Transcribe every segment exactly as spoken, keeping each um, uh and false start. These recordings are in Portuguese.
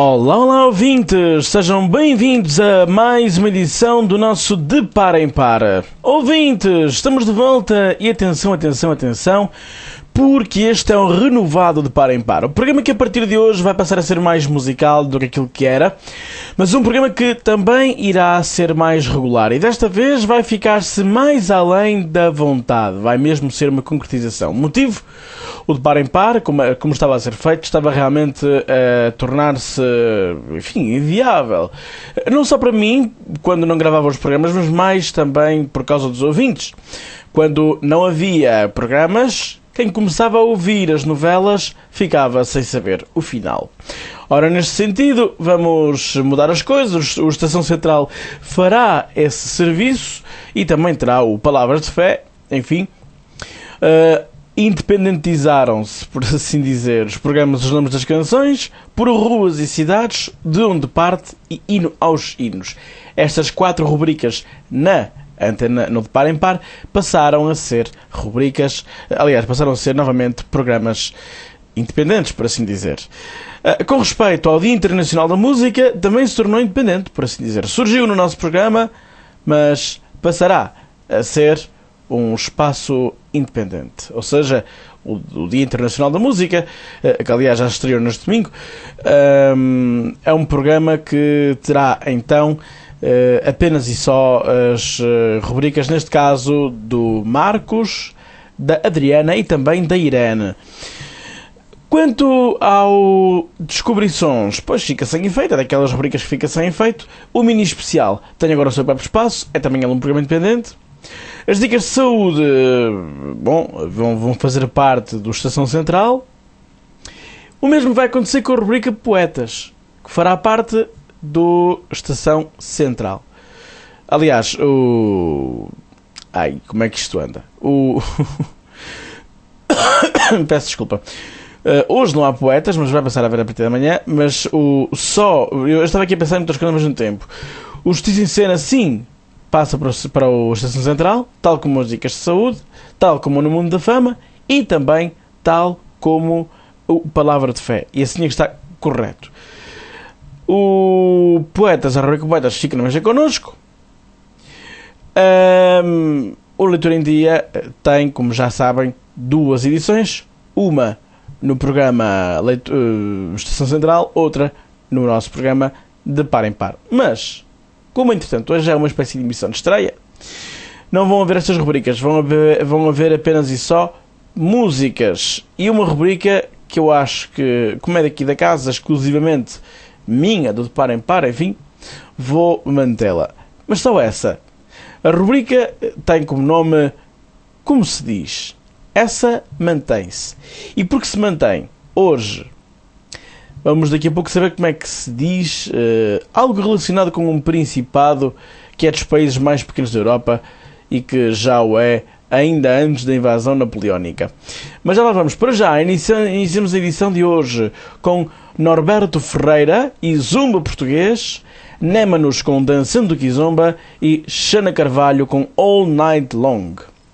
Olá, olá ouvintes, sejam bem-vindos a mais uma edição do nosso De Para em Para. Ouvintes, estamos de volta e atenção, atenção, atenção, porque este é um renovado De Para em Para. O programa que a partir de hoje vai passar a ser mais musical do que aquilo que era, mas um programa que também irá ser mais regular e desta vez vai ficar-se mais além da vontade, vai mesmo ser uma concretização. Motivo? O De Para em Para, como, como estava a ser feito, estava realmente a tornar-se, enfim, inviável. Não só para mim, quando não gravava os programas, mas mais também por causa dos ouvintes. Quando não havia programas, quem começava a ouvir as novelas ficava sem saber o final. Ora, neste sentido, vamos mudar as coisas. O Estação Central fará esse serviço e também terá o Palavras de Fé, enfim. Uh, Independentizaram-se, por assim dizer, os programas Os Nomes das Canções por ruas e cidades, de onde parte e hino aos hinos. Estas quatro rubricas na antena, no De Para em Par, passaram a ser rubricas, aliás, passaram a ser novamente programas independentes, por assim dizer. Uh, com respeito ao Dia Internacional da Música, também se tornou independente, por assim dizer. Surgiu no nosso programa, mas passará a ser um espaço independente, ou seja, o, o Dia Internacional da Música, que aliás já estreou neste domingo, um, é um programa que terá então uh, apenas e só as uh, rubricas, neste caso do Marcos, da Adriana e também da Irene. Quanto ao Descobrições, pois fica sem efeito, é daquelas rubricas que fica sem efeito. O Mini Especial tem agora o seu próprio espaço, é também um programa independente. As dicas de saúde, bom, vão, vão fazer parte do Estação Central. O mesmo vai acontecer com a rubrica Poetas, que fará parte do Estação Central. Aliás, o... Ai, como é que isto anda? O... Peço desculpa. Uh, hoje não há poetas, mas vai passar a ver a partir da manhã. Mas o só... Eu estava aqui a pensar em muitas coisas ao mesmo tempo. O Justiça em Cena, sim, passa para o, para o Estação Central, tal como as dicas de saúde, tal como no Mundo da Fama e também tal como o Palavra de Fé. E assim é que está correto. O Poetas, a rubrica Poetas, fica na mesa connosco. Um, o Leitura em Dia tem, como já sabem, duas edições. Uma no programa Leitura, uh, Estação Central, outra no nosso programa De Para em Par. Mas, como entretanto hoje é uma espécie de emissão de estreia, não vão haver estas rubricas, vão haver, vão haver apenas e só músicas. E uma rubrica que eu acho que, como é daqui da casa, exclusivamente minha, do De Para em Par, enfim, vou mantê-la. Mas só essa. A rubrica tem como nome Como se diz. Essa mantém-se. E porque se mantém hoje, vamos daqui a pouco saber como é que se diz uh, algo relacionado com um principado que é dos países mais pequenos da Europa e que já o é ainda antes da invasão napoleónica. Mas já lá vamos. Para já, iniciamos a edição de hoje com Norberto Ferreira e Zumba Português, Némanos com Dançando Kizomba e Xana Carvalho com All Night Long.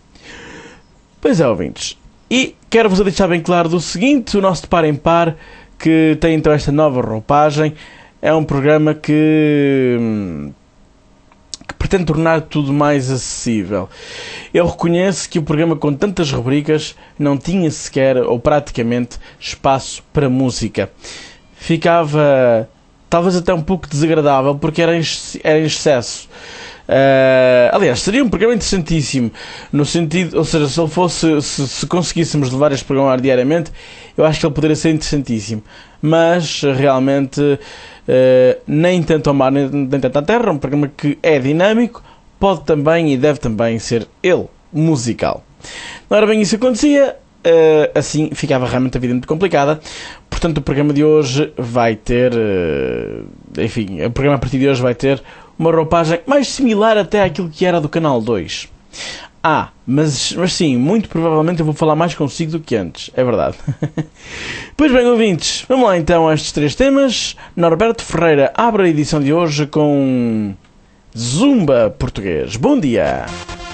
Pois é, ouvintes. E quero-vos deixar bem claro do seguinte, o nosso De Par em Par, que tem então esta nova roupagem, é um programa que, que pretende tornar tudo mais acessível. Eu reconheço que o programa com tantas rubricas não tinha sequer, ou praticamente, espaço para música. Ficava talvez até um pouco desagradável, porque era em, era em excesso. Uh, aliás, seria um programa interessantíssimo, no sentido, ou seja, se ele fosse, se, se conseguíssemos levar este programa ar diariamente, eu acho que ele poderia ser interessantíssimo, mas realmente uh, nem tanto ao mar nem, nem tanto à terra. É um programa que é dinâmico, pode também e deve também ser ele musical. Não era bem isso que acontecia, uh, assim ficava realmente a vida muito complicada. Portanto, o programa de hoje vai ter, uh, enfim, o programa a partir de hoje vai ter uma roupagem mais similar até àquilo que era do Canal dois. Ah, mas, mas sim, muito provavelmente eu vou falar mais consigo do que antes, é verdade. Pois bem, ouvintes, vamos lá então a estes três temas. Norberto Ferreira abre a edição de hoje com Zumba Português. Bom dia!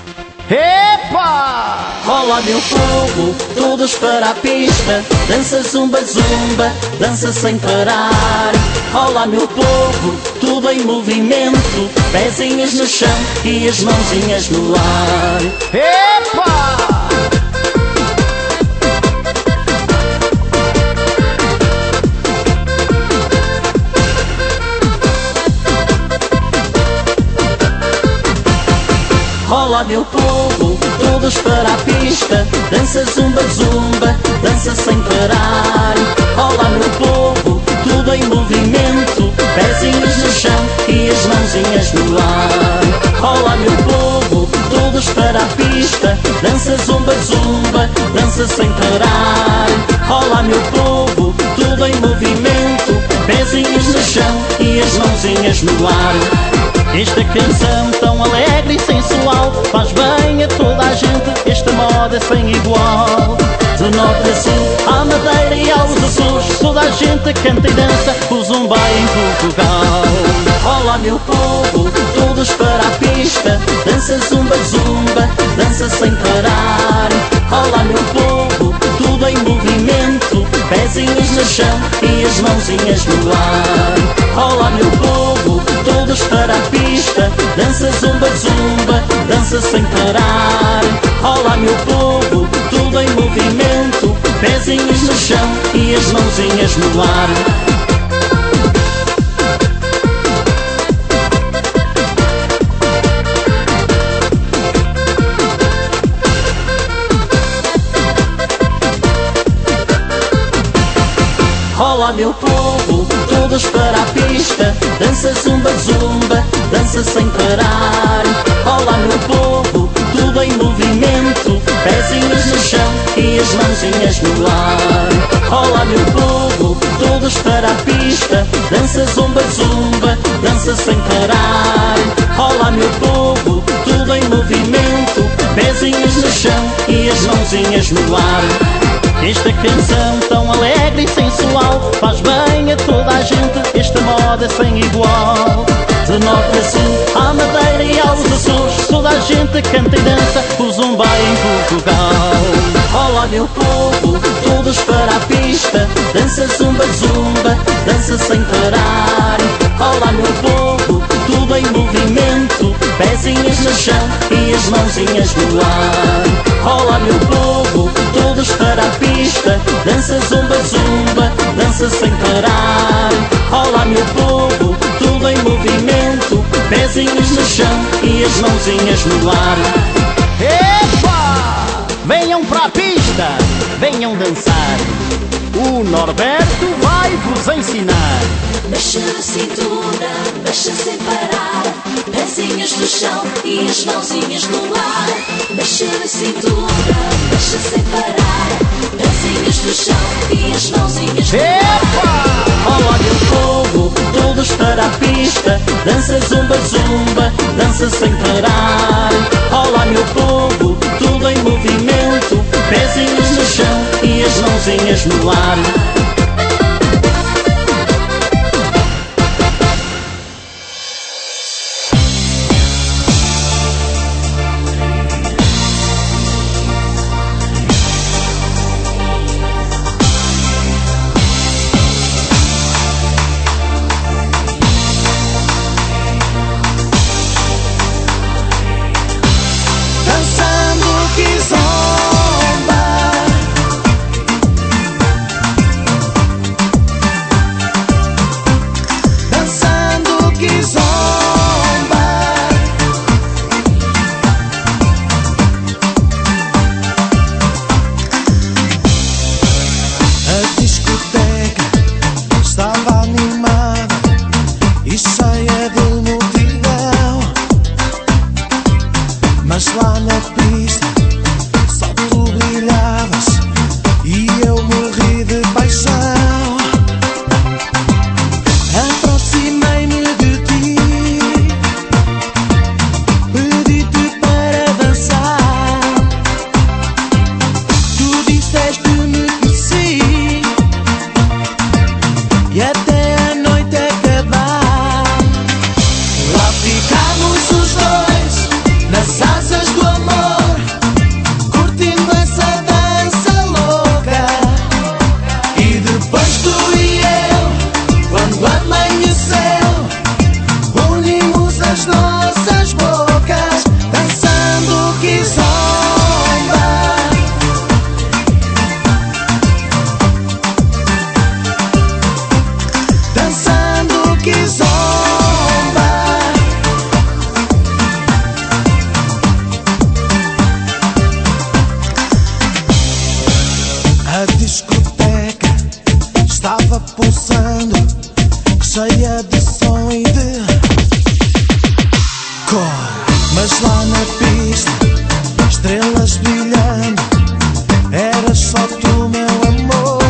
Epa! Rola meu fogo, todos para a pista. Dança zumba, zumba, dança sem parar. Ao Olá meu povo, tudo em movimento, pezinhos no chão e as mãozinhas no ar. Epa! Olá meu povo, todos para a pista, dança zumba zumba, dança sem parar. Olá meu povo, tudo em movimento, pezinhos no chão e as mãozinhas no ar. Olá meu povo, todos para a pista, dança zumba zumba, dança sem parar. Olá meu povo, tudo em movimento, pezinhos no chão e as mãozinhas no ar. Esta canção tão alegre e sensual faz bem a toda a gente, esta moda é sem igual. De norte a sul, à Madeira e aos Açores, toda a gente canta e dança o zumba em Portugal. Olá meu povo, todos para a pista, dança zumba zumba, dança sem parar. Olá meu povo, tudo em movimento, pezinhos no chão e as mãozinhas no ar. Olá meu povo, todos para a pista, dança zumba zumba, dança sem parar. Olá meu povo, tudo em movimento, pezinhos no chão e as mãozinhas no ar. Olá meu povo, todos para a pista, dança zumba zumba, dança sem parar. Olá meu povo, tudo em movimento, pezinhos no chão e as mãozinhas no ar. Olá meu povo, todos para a pista, dança zumba zumba, dança sem parar. Olá meu povo, tudo em movimento, pezinhos no chão e as mãozinhas no ar. Esta canção tão alegre e sensual faz bem a toda a gente, esta moda é sem igual. De norte a sul, à Madeira e aos Açores, toda a gente canta e dança o zumba em Portugal. Olá meu povo, todos para a pista, dança zumba zumba, dança sem parar. Olá meu povo, tudo em movimento, pezinhos no chão e as mãozinhas no ar. Olá meu povo, todos para a pista, dança zumba zumba, dança sem parar. Olá meu povo, tudo em movimento, pezinhos no chão e as mãozinhas no ar. Epa! Venham para a pista, venham dançar, o Norberto vai vos ensinar. Mexa a cintura, mexa sem parar, pezinhos no chão e as mãozinhas no ar. Mexa a cintura, mexa sem parar, pezinhos no chão e as mãozinhas no ar. Epa! Olá meu povo, todos para a pista, dança zumba zumba, dança sem parar. Olá meu povo, tudo em movimento, pezinhos no chão e as mãozinhas no ar. Dançando que zomba, mistura de som e de cor. Mas lá na pista, estrelas brilhando, eras só tu, meu amor.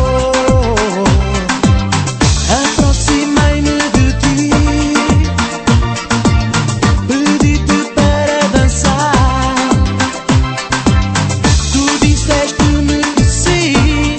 Aproximei-me de ti, pedi-te para dançar. Tu disseste-me que sim,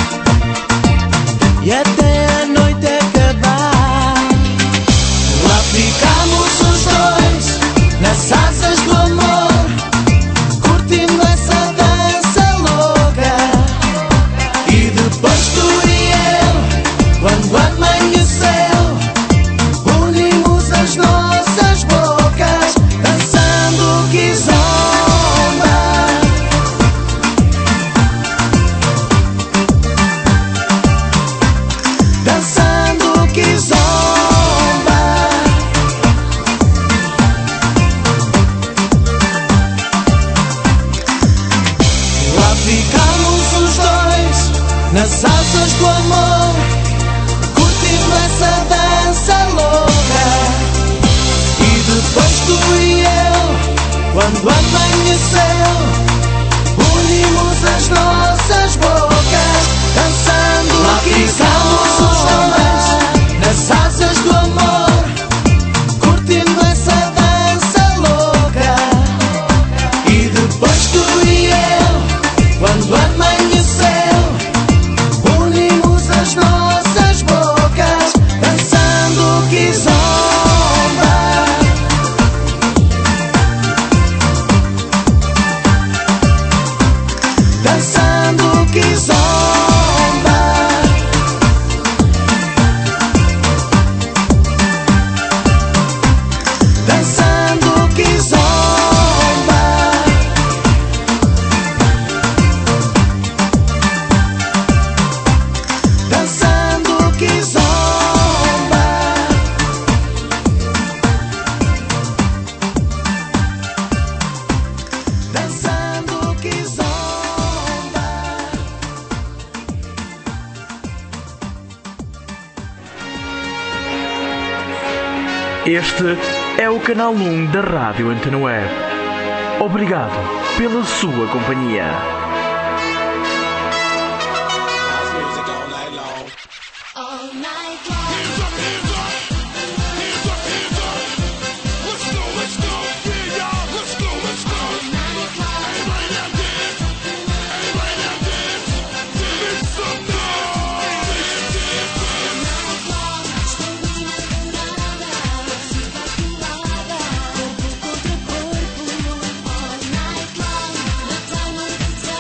e até a noite acabar, lá ficamos os dois nas asas do amor, curtindo essa dança louca. E depois tu e eu, quando amanheceu, unimos as nossas bocas, dançando kizomba. Dançando kizomba. Lá ficamos os dois nas asas do amor, curtindo essa dança louca. E depois tu e eu, quando amanheceu, unimos as nossas bocas, dançando. Lá ficamos os dois nas asas do amor, curtindo essa dança louca. E depois tu e eu, quando amanheceu, unimos as nossas bocas, dançando kizomba. Dançando kizomba. Dançando kizomba. Dançando kizomba. Dançando kizomba. Este é o canal um da Rádio Antena Web. Obrigado pela sua companhia. All night long. All night long, the time will be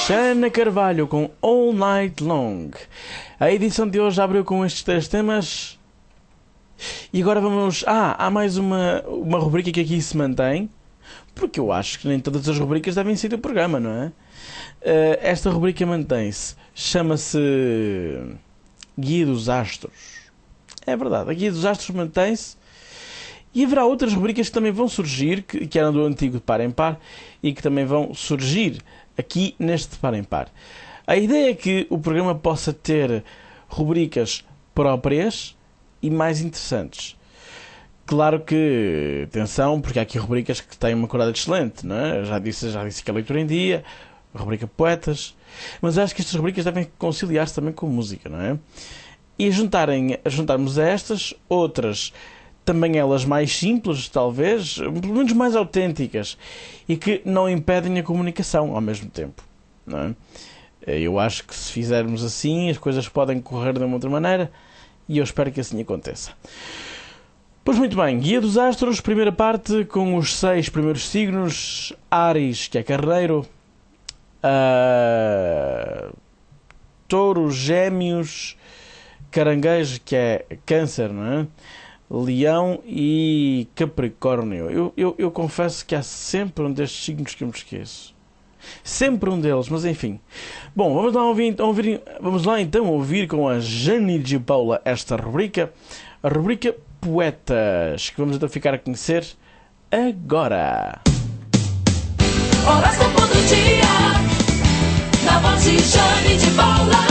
Xana Carvalho com All Night Long. A edição de hoje abriu com estes três temas. E agora vamos... Ah, há mais uma, uma rubrica que aqui se mantém, porque eu acho que nem todas as rubricas devem ser do programa, não é? Uh, esta rubrica mantém-se. Chama-se Guia dos Astros. É verdade, a Guia dos Astros mantém-se. E haverá outras rubricas que também vão surgir, que, que eram do antigo de Par em Par, e que também vão surgir aqui neste Par em Par. A ideia é que o programa possa ter rubricas próprias e mais interessantes. Claro que, atenção, porque há aqui rubricas que têm uma qualidade excelente, não é? Já disse, já disse que a Leitura em Dia, a rubrica Poetas, mas acho que estas rubricas devem conciliar-se também com música, não é? E juntarem, juntarmos a estas, outras, também elas mais simples, talvez, pelo menos mais autênticas, e que não impedem a comunicação ao mesmo tempo, não é? Eu acho que se fizermos assim, as coisas podem correr de uma outra maneira, e eu espero que assim aconteça. Pois muito bem, Guia dos Astros, primeira parte, com os seis primeiros signos. Áries, que é Carneiro, uh, Touro, Gêmeos, Caranguejo, que é Câncer, não é? Leão e Capricórnio. Eu, eu, eu confesso que há sempre um destes signos que eu me esqueço. Sempre um deles, mas enfim. Bom, vamos lá, ouvir, ouvir, vamos lá então ouvir com a Jane de Paula esta rubrica, a rubrica Poetas, que vamos então ficar a conhecer agora. Horóscopo do dia, na voz de Jane de Paula,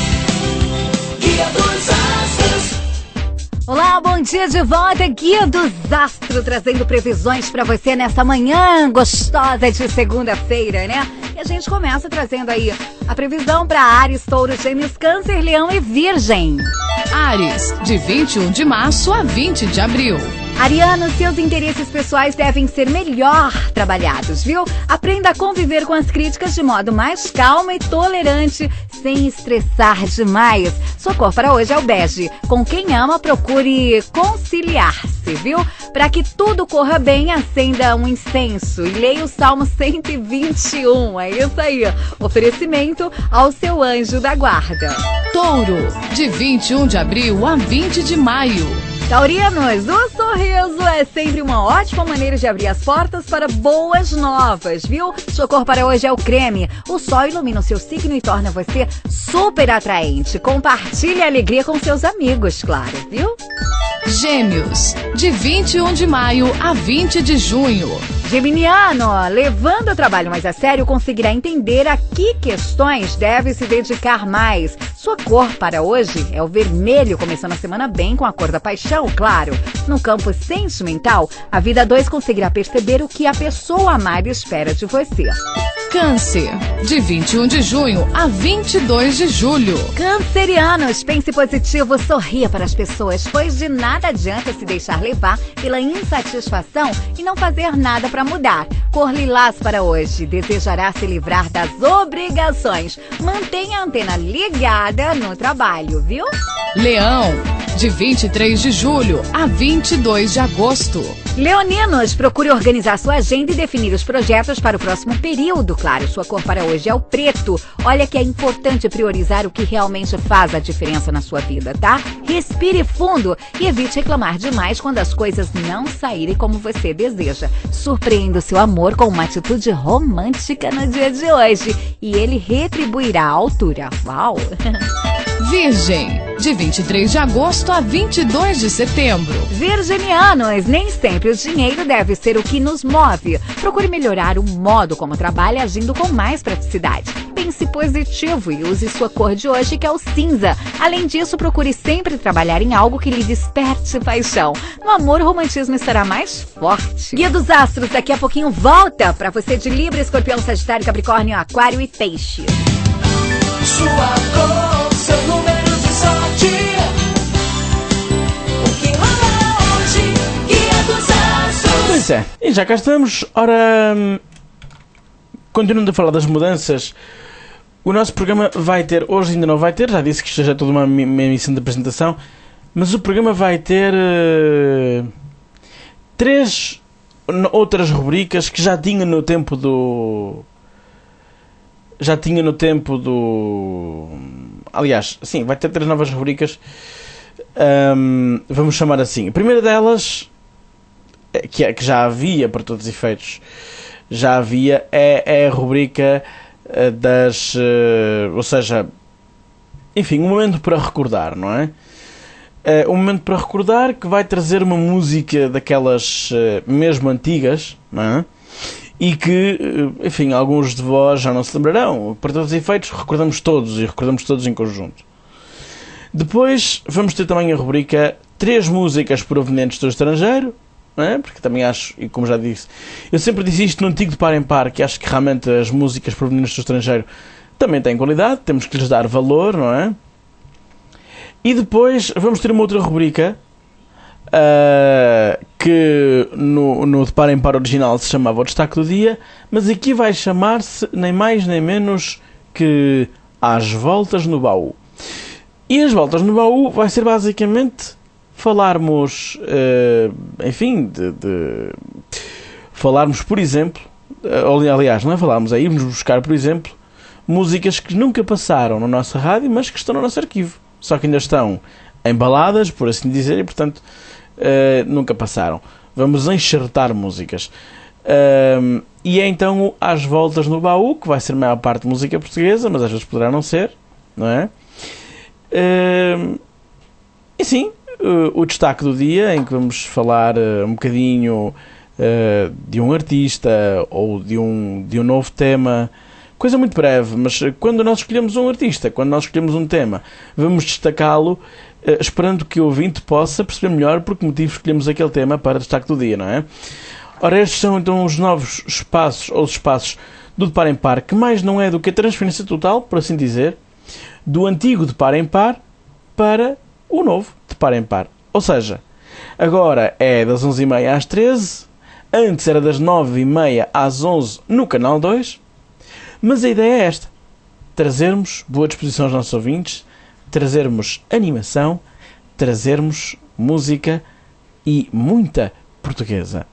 Guia dos Astros. Olá, bom dia de volta, Guia dos Astros, trazendo previsões para você nessa manhã gostosa de segunda-feira, né? E a gente começa trazendo aí a previsão para Áries, Touro, Gêmeos, Câncer, Leão e Virgem. Áries, de vinte e um de março a vinte de abril. Ariano, seus interesses pessoais devem ser melhor trabalhados, viu? Aprenda a conviver com as críticas de modo mais calmo e tolerante, sem estressar demais. Sua cor para hoje é o bege. Com quem ama, procure conciliar-se, viu? Para que tudo corra bem, acenda um incenso e leia o Salmo cento e vinte e um. É isso aí. Oferecimento ao seu anjo da guarda. Touro, de vinte e um de abril a vinte de maio. Taurinos, o sorriso é sempre uma ótima maneira de abrir as portas para boas novas, viu? Sua cor para hoje é o creme. O sol ilumina o seu signo e torna você super atraente. Compartilhe a alegria com seus amigos, claro, viu? Gêmeos, de vinte e um de maio a vinte de junho. Geminiano, levando o trabalho mais a sério, conseguirá entender a que questões deve se dedicar mais. Sua cor para hoje é o vermelho, começando a semana bem com a cor da paixão, claro. No campo sentimental, a vida dois conseguirá perceber o que a pessoa amada espera de você. Câncer, de vinte e um de junho a vinte e dois de julho. Cancerianos, pense positivo, sorria para as pessoas, pois de nada adianta se deixar levar pela insatisfação e não fazer nada para mudar. Cor lilás para hoje, desejará se livrar das obrigações. Mantenha a antena ligada no trabalho, viu? Leão, de vinte e três de julho a vinte e dois de agosto. Leoninos, procure organizar sua agenda e definir os projetos para o próximo período. Claro, sua cor para hoje é o preto. Olha que é importante priorizar o que realmente faz a diferença na sua vida, tá? Respire fundo e evite reclamar demais quando as coisas não saírem como você deseja. Surpreenda o seu amor com uma atitude romântica no dia de hoje e ele retribuirá à altura. Uau! Virgem, de vinte e três de agosto a vinte e dois de setembro. Virginianos, nem sempre o dinheiro deve ser o que nos move. Procure melhorar o modo como trabalha, agindo com mais praticidade. Pense positivo e use sua cor de hoje, que é o cinza. Além disso, procure sempre trabalhar em algo que lhe desperte paixão. No amor, o romantismo estará mais forte. Guia dos Astros, daqui a pouquinho volta para você de Libra, Escorpião, Sagitário, Capricórnio, Aquário e Peixe. Sua cor, seu número de sorte. O que rola hoje? Guia dos Astros. Pois é, e já cá estamos. Ora, continuando a falar das mudanças, o nosso programa vai ter, hoje ainda não vai ter, já disse que isto já é toda uma, uma emissão de apresentação, mas o programa vai ter uh, três outras rubricas que já tinha no tempo do já tinha no tempo do... Aliás, sim, vai ter três novas rubricas. Um, vamos chamar assim. A primeira delas, que, é, que já havia para todos os efeitos, já havia, é, é a rubrica das... Uh, ou seja, enfim, um momento para recordar, não é? Uh, um momento para recordar que vai trazer uma música daquelas uh, mesmo antigas, não é? E que, uh, enfim, alguns de vós já não se lembrarão. Para todos os efeitos, recordamos todos e recordamos todos em conjunto. Depois vamos ter também a rubrica três músicas provenientes do estrangeiro, não é? Porque também acho, e como já disse, eu sempre disse isto no antigo de par em par, que acho que realmente as músicas provenientes do estrangeiro também têm qualidade, temos que lhes dar valor, não é? E depois vamos ter uma outra rubrica uh, que no, no de par em par original se chamava o Destaque do Dia, mas aqui vai chamar-se nem mais nem menos que Às Voltas no Baú. E as voltas no baú vai ser basicamente falarmos, uh, enfim, de, de falarmos, por exemplo, uh, aliás, não é falarmos, é irmos buscar, por exemplo, músicas que nunca passaram na nossa rádio, mas que estão no nosso arquivo. Só que ainda estão embaladas, por assim dizer, e portanto uh, nunca passaram. Vamos enxertar músicas. Uh, e é então Às Voltas no Baú, que vai ser a maior parte de música portuguesa, mas às vezes poderá não ser, não é? Uh, e sim, uh, o destaque do dia, em que vamos falar uh, um bocadinho uh, de um artista ou de um, de um novo tema, coisa muito breve, mas quando nós escolhemos um artista, quando nós escolhemos um tema, vamos destacá-lo uh, esperando que o ouvinte possa perceber melhor por que motivo escolhemos aquele tema para destaque do dia, não é? Ora, estes são então os novos espaços ou os espaços do de par em par, que mais não é do que a transferência total, por assim dizer, do antigo de par em par para o novo de par em par. Ou seja, agora é das onze e meia às treze, antes era das nove e meia às onze no canal dois, mas a ideia é esta: trazermos boa disposição aos nossos ouvintes, trazermos animação, trazermos música e muita portuguesa.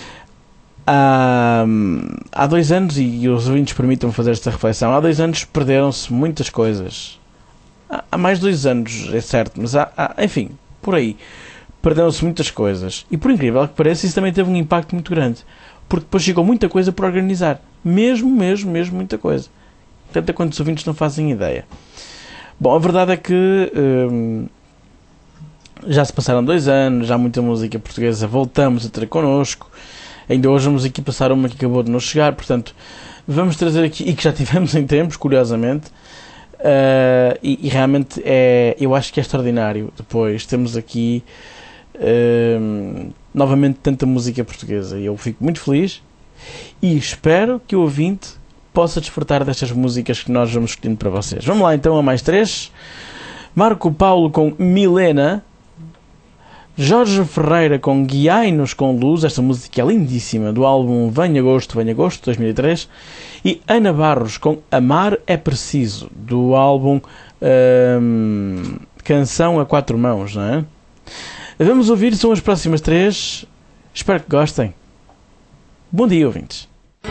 Há, há dois anos, e os ouvintes permitam-me fazer esta reflexão, há dois anos perderam-se muitas coisas. Há mais de dois anos, é certo, mas há, há, enfim, por aí, perderam-se muitas coisas. E por incrível que pareça, isso também teve um impacto muito grande, porque depois chegou muita coisa por organizar. Mesmo, mesmo, mesmo muita coisa. Tanto quanto os ouvintes não fazem ideia. Bom, a verdade é que hum, já se passaram dois anos, já há muita música portuguesa voltamos a ter connosco. Ainda hoje vamos aqui passar uma que acabou de nos chegar, portanto, vamos trazer aqui, e que já tivemos em tempos, curiosamente, uh, e, e realmente é, eu acho que é extraordinário. Depois temos aqui uh, novamente tanta música portuguesa, e eu fico muito feliz e espero que o ouvinte possa desfrutar destas músicas que nós vamos escolhendo para vocês. Vamos lá então a mais três. Marco Paulo com Milena, Jorge Ferreira com Guiai-nos com Luz, esta música é lindíssima, do álbum Venha Agosto, Venha Agosto, dois mil e três, e Ana Barros com Amar é Preciso, do álbum hum, Canção a Quatro Mãos, não é? Vamos ouvir, são as próximas três, espero que gostem. Bom dia, ouvintes.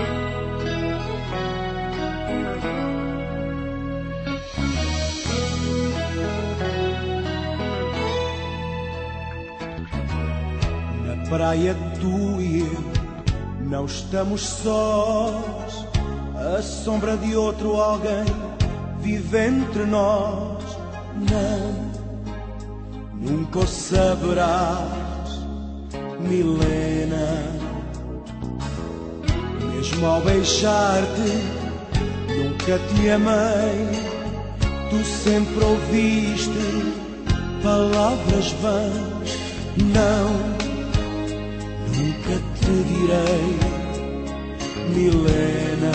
Praia, tu e eu não estamos sós. A sombra de outro alguém vive entre nós. Não, nunca o saberás, Milena. Mesmo ao beijar-te, nunca te amei. Tu sempre ouviste palavras vãs. Não, nunca te direi, Milena.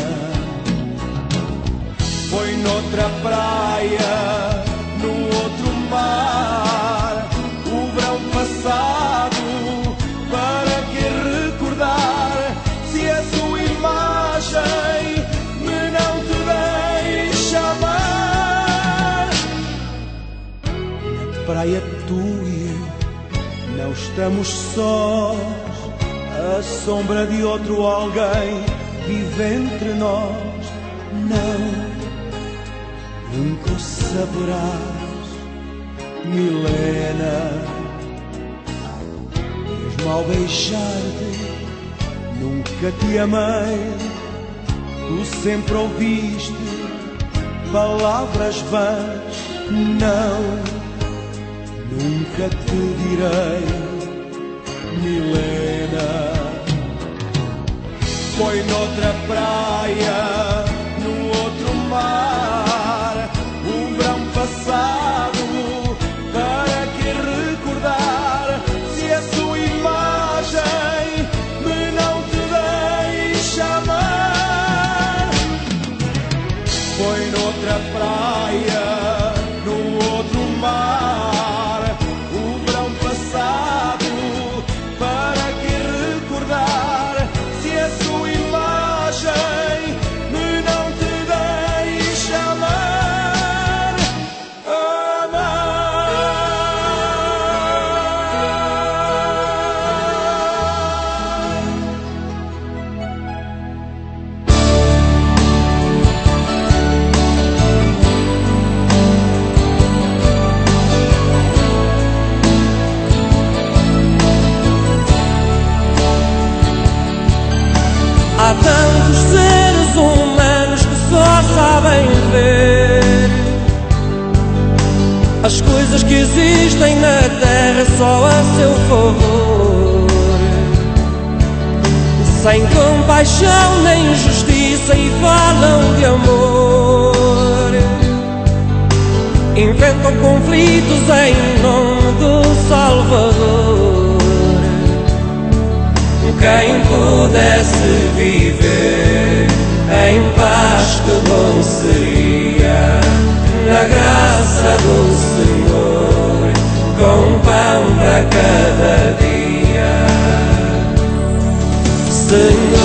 Foi noutra praia, no outro mar, o verão passado, para que recordar, se a sua imagem me não te deixa amar. Na praia tu e eu não estamos sós. A sombra de outro alguém vive entre nós. Não, nunca o saberás, Milena. Mesmo ao beijar-te, nunca te amei. Tu sempre ouviste palavras vãs, não, nunca te direi, Milena. Foi noutra praia, num outro mar, o verão passado, para que recordar se a sua imagem me não te deixa amar. Foi noutra praia, num outro mar, o verão passado, para que recordar se a sua imagem me não te deixa amar, amar. Há tantos seres humanos que só sabem ver as coisas que existem na terra só a seu favor, sem compaixão nem justiça, e falam de amor. Inventam conflitos em nome do Salvador. Quem pudesse viver em paz, que bom seria, na graça do Senhor, com pão para cada dia. Senhor,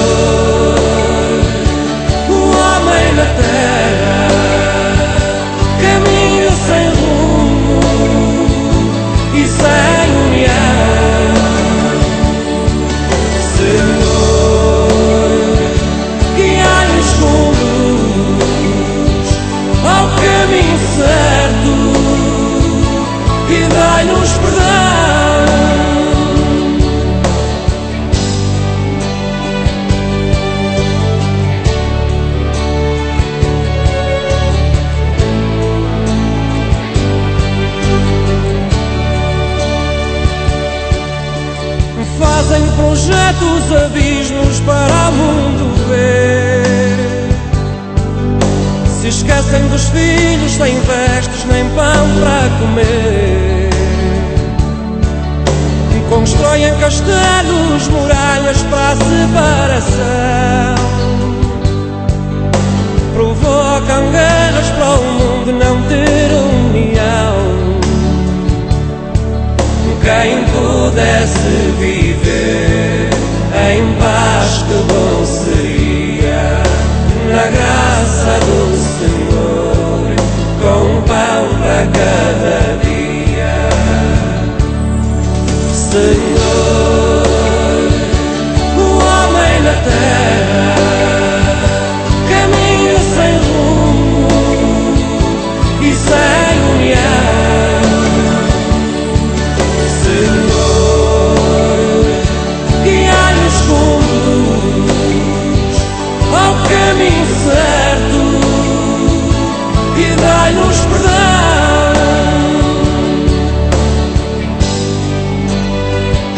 o homem na terra caminha sem rumo e sem união. Senhor, guiai-nos juntos ao caminho certo e dai-nos perdão. Fazem projetos, abismos para o mundo ver. Se esquecem dos filhos, sem vestes nem pão para comer. Constroem castelos, muralhas para a separação. Provocam guerras para o mundo não ter união. Quem pudesse viver em paz, que bom seria, na graça do Senhor, com pão para cada dia. Senhor, o homem na terra caminha sem rumo e sem união. Ao caminho certo e dai-nos perdão.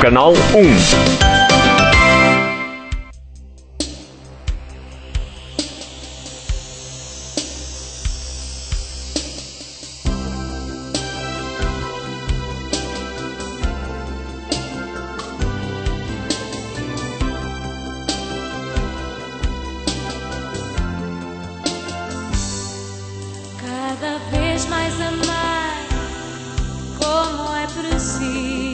Canal um. Cada vez mais amar, como é preciso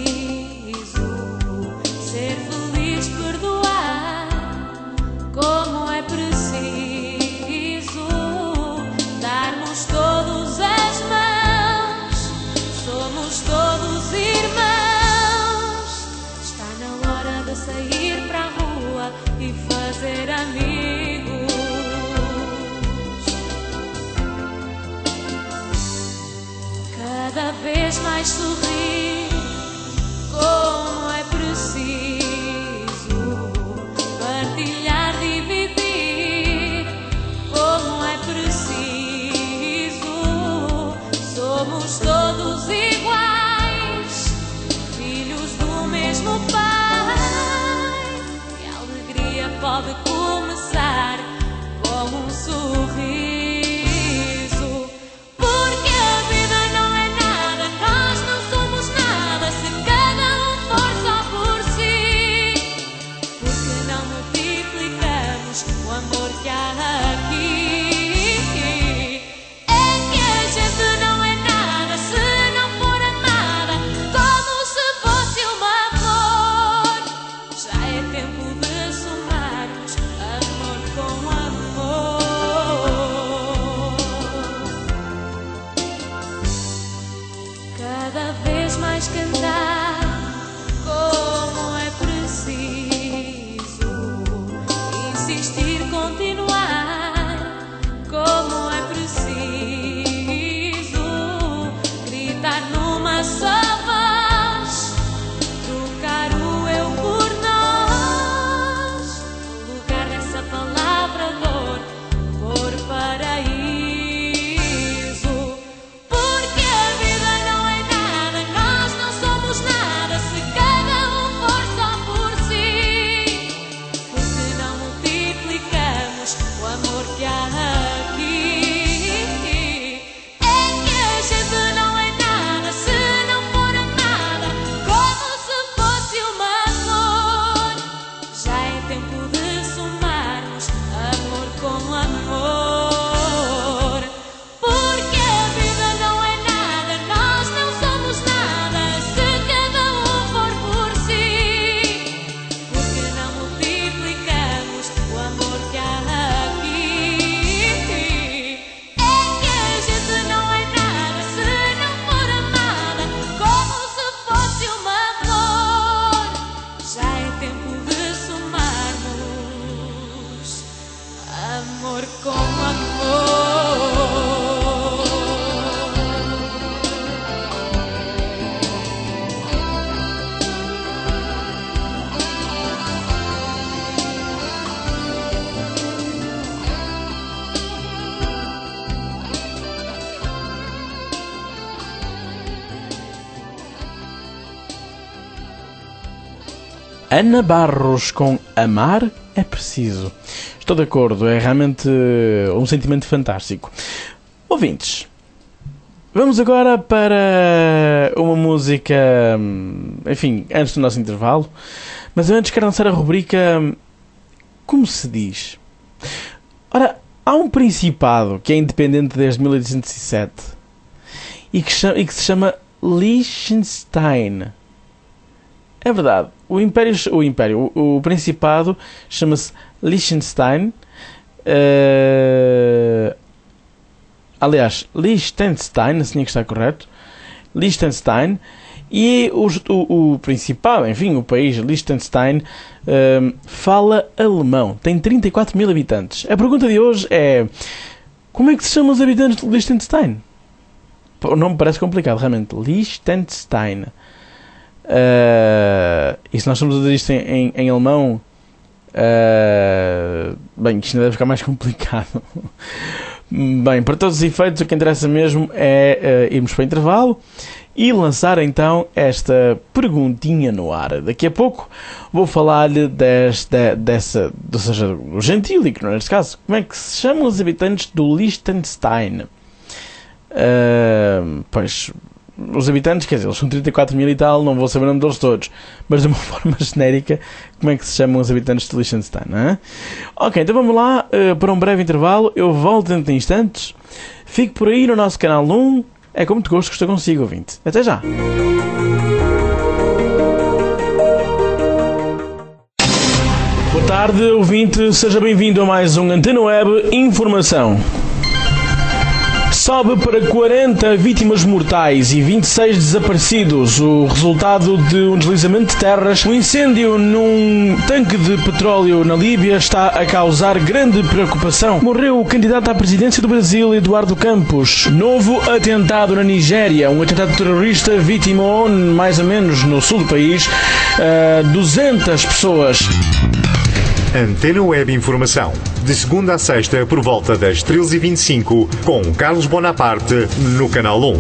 ser feliz, perdoar, como é preciso darmos todos as mãos, somos todos irmãos. Está na hora de sair para a rua e fazer amigos. Cada vez mais sorrir, como é preciso partilhar, dividir, como é preciso. Somos todos iguais, filhos do mesmo Pai, e a alegria pode começar com um sorriso. Cada vez mais cantar, como é preciso insistir, continuar, como é preciso gritar numa só voz, trocar o eu por nós, no lugar dessa palavra dor, por paraíso. Amor com amor. Ana Barros com Amar é Preciso. Estou de acordo, é realmente um sentimento fantástico. Ouvintes, vamos agora para uma música, enfim, antes do nosso intervalo, mas antes quero lançar a rubrica Como se diz? Ora, há um principado que é independente desde mil oitocentos e sete e que, chama, e que se chama Liechtenstein. É verdade, o Império, o, Império, o, o Principado chama-se Liechtenstein. Uh, aliás, Liechtenstein, assim é que está correto. Liechtenstein. E o, o, o Principado, enfim, o país Liechtenstein, uh, fala alemão. Tem trinta e quatro mil habitantes. A pergunta de hoje é: como é que se chamam os habitantes de Liechtenstein? O nome parece complicado, realmente. Liechtenstein. Uh, e se nós estamos a dizer isto em, em, em alemão, uh, bem, isto ainda deve ficar mais complicado. Bem, para todos os efeitos, o que interessa mesmo é uh, irmos para o intervalo e lançar então esta perguntinha no ar. Daqui a pouco vou falar-lhe desta, dessa, ou seja, o gentílico, neste caso. Como é que se chamam os habitantes do Liechtenstein? Uh, pois, os habitantes, quer dizer, eles são trinta e quatro mil e tal, não vou saber o nome deles todos, mas de uma forma genérica, como é que se chamam os habitantes de Liechtenstein? Hein? Ok, então vamos lá uh, para um breve intervalo. Eu volto dentro de instantes. Fique por aí no nosso canal um. É com muito gosto que estou consigo, ouvinte. Até já! Boa tarde, ouvinte. Seja bem-vindo a mais um Antena Web Informação. Sobe para quarenta vítimas mortais e vinte e seis desaparecidos. O resultado de um deslizamento de terras. Um incêndio num tanque de petróleo na Líbia está a causar grande preocupação. Morreu o candidato à presidência do Brasil, Eduardo Campos. Novo atentado na Nigéria. Um atentado terrorista vitimou, mais ou menos no sul do país, uh, duzentas pessoas. Antena Web Informação, de segunda a sexta por volta das treze e vinte e cinco, com Carlos Bonaparte no Canal um.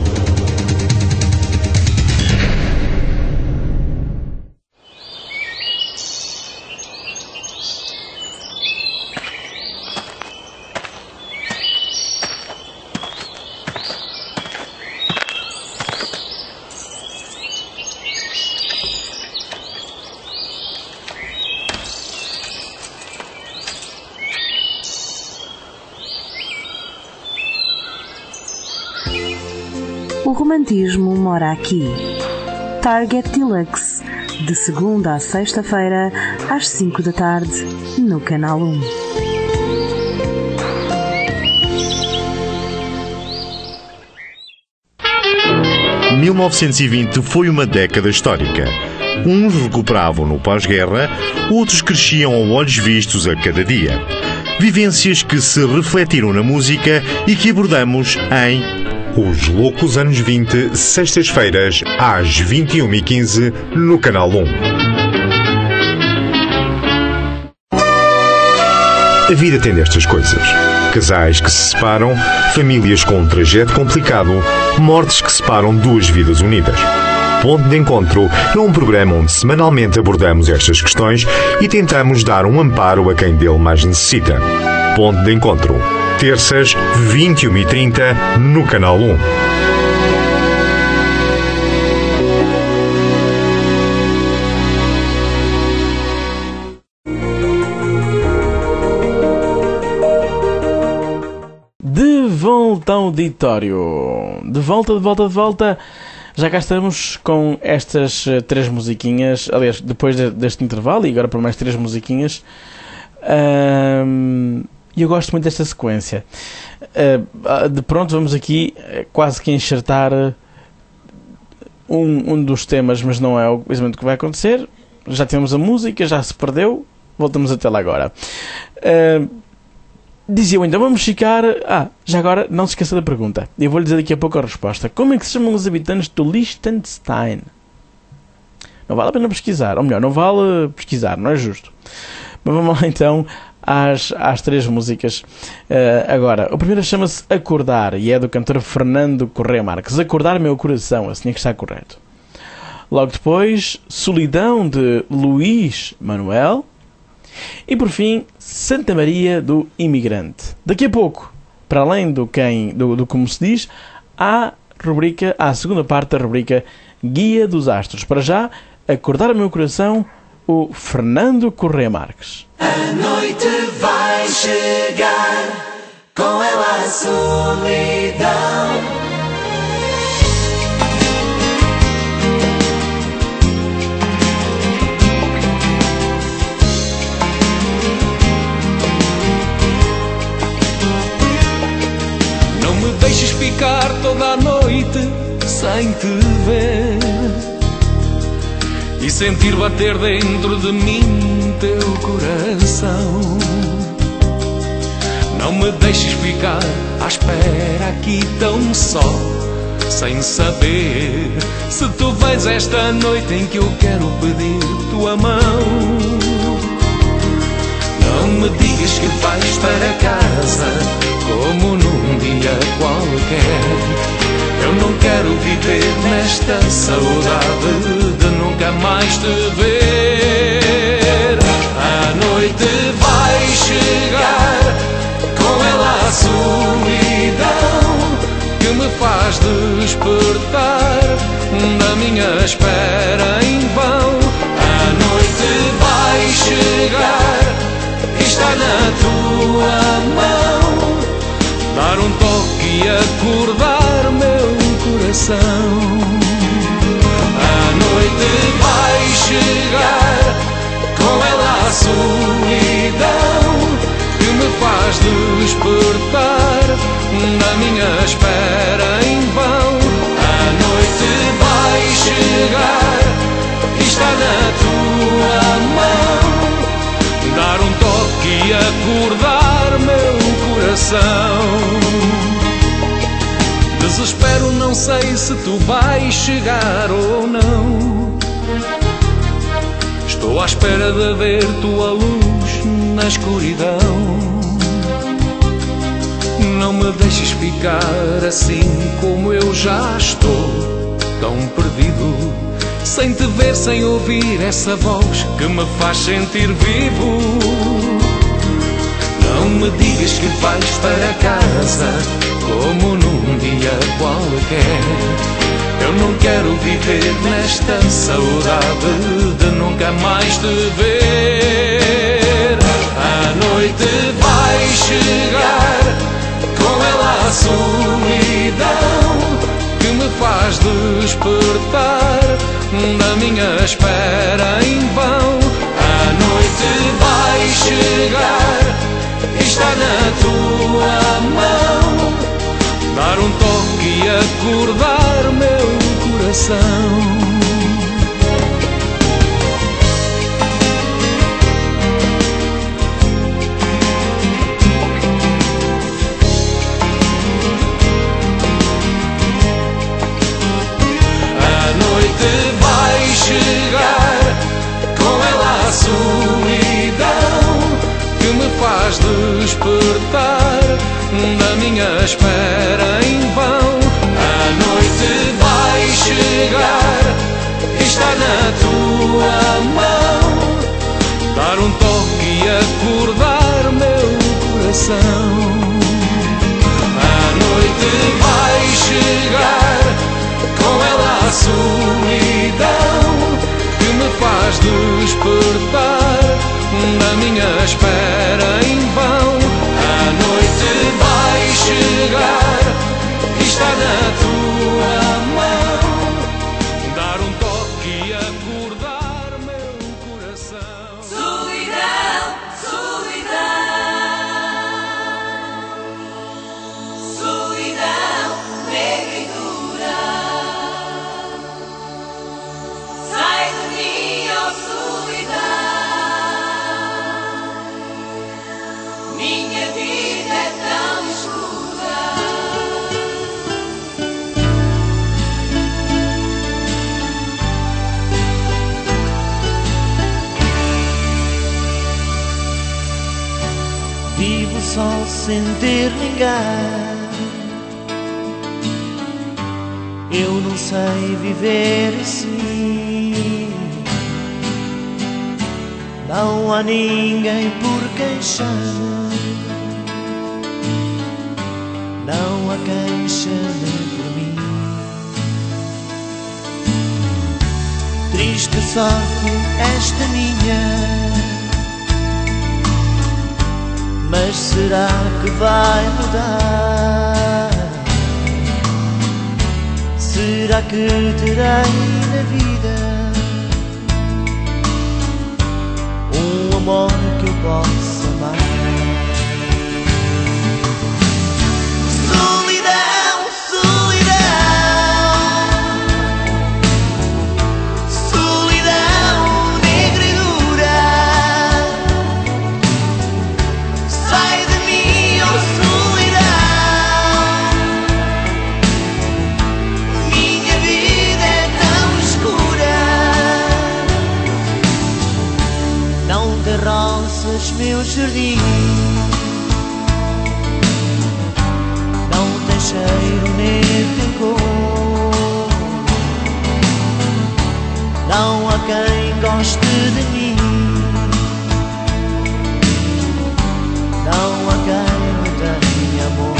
O romantismo mora aqui. Target Deluxe, de segunda a sexta-feira, às cinco da tarde, no Canal um. mil novecentos e vinte foi uma década histórica. Uns recuperavam no pós-guerra, outros cresciam a olhos vistos a cada dia. Vivências que se refletiram na música e que abordamos em Os Loucos Anos vinte, sextas-feiras, às vinte e uma e quinze, no Canal um. A vida tem destas coisas. Casais que se separam, famílias com um trajeto complicado, mortes que separam duas vidas unidas. Ponto de Encontro é um programa onde semanalmente abordamos estas questões e tentamos dar um amparo a quem dele mais necessita. Ponto de Encontro. Terças, vinte e uma e trinta, no Canal um. De volta ao auditório. De volta, de volta, de volta. Já cá estamos com estas uh, três musiquinhas. Aliás, depois de, deste intervalo, e agora por mais três musiquinhas. Um, E eu gosto muito desta sequência. Uh, de pronto, vamos aqui uh, quase que enxertar uh, um, um dos temas, mas não é exatamente o que vai acontecer. Já temos a música, já se perdeu. Voltamos até lá agora. Uh, dizia eu então, vamos ficar... Ah, já agora, não se esqueça da pergunta. Eu vou-lhe dizer daqui a pouco a resposta. Como é que se chamam os habitantes do Liechtenstein? Não vale a pena pesquisar. Ou melhor, não vale pesquisar, não é justo. Mas vamos lá então... Às, às três músicas. Uh, agora, a primeira chama-se Acordar e é do cantor Fernando Correia Marques. Acordar meu coração, assim é que está correto. Logo depois, Solidão de Luís Manuel. E por fim, Santa Maria do Imigrante. Daqui a pouco, para além do, quem, do, do como se diz, há rubrica, há a segunda parte da rubrica Guia dos Astros. Para já, Acordar meu coração, o Fernando Correia Marques. A noite vai chegar, com ela a solidão. Não me deixes ficar toda a noite sem te ver e sentir bater dentro de mim teu coração. Não me deixes ficar à espera aqui tão só, sem saber se tu vens esta noite em que eu quero pedir tua mão. Não me digas que vais para casa como num dia qualquer. Eu não quero viver nesta saudade de nunca mais te ver. A noite vai chegar, com ela a solidão que me faz despertar da minha espera em vão. A noite vai chegar, está na tua mão, dar um toque e acordar meu coração. A noite vai chegar, com ela a solidão que me faz despertar da minha espera em vão. A noite vai chegar, está na tua mão, dar um toque e acordar meu coração. Desespero, não sei se tu vais chegar ou não. Estou à espera de ver tua luz na escuridão. Não me deixes ficar assim como eu já estou, tão perdido, sem te ver, sem ouvir essa voz que me faz sentir vivo. Não me digas que vais para casa, como num dia qualquer. Eu não quero viver nesta saudade de nunca mais te ver. A noite vai chegar, com ela a solidão que me faz despertar da minha espera em vão. A noite vai chegar, está na tua mão, dar um toque e acordar meu coração. Chegar, com ela a solidão que me faz despertar da minha espera em vão. A noite vai chegar, está na tua mão, dar um toque e acordar meu coração. A noite vai chegar, com ela a solidão que me faz despertar da minha espera em vão. A noite vai chegar, está na tua mão, dar um toque e acordar meu coração. Solidão, solidão, solidão negra e dura. Sai de mim, ó solidão, minha vida é tão escura. Vivo só sem ter ninguém. Eu não sei viver assim. Não há ninguém por quem chame, não há quem chame por mim. Triste sorte esta minha, mas será que vai mudar? Será que terei na vida um amor que eu possa amar? Solidão, solidão, solidão negra e dura. Sai de mim, ó solidão, minha vida é tão escura. Não derroças meu jardim, goste de mim. Não há quem me tenha amor.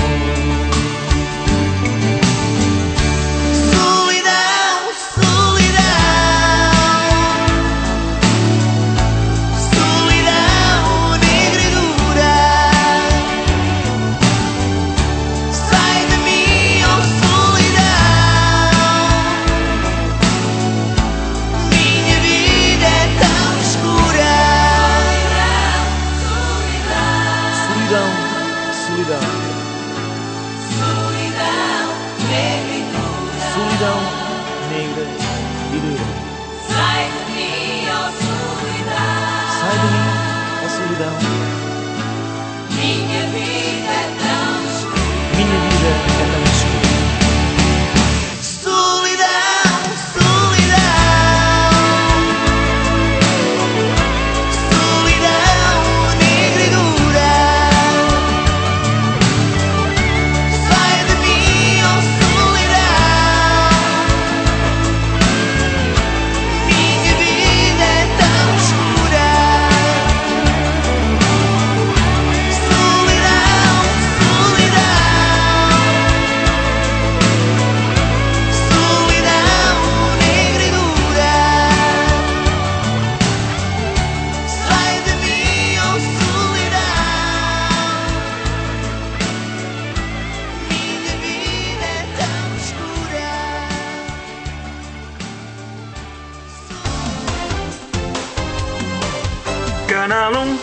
Canal um.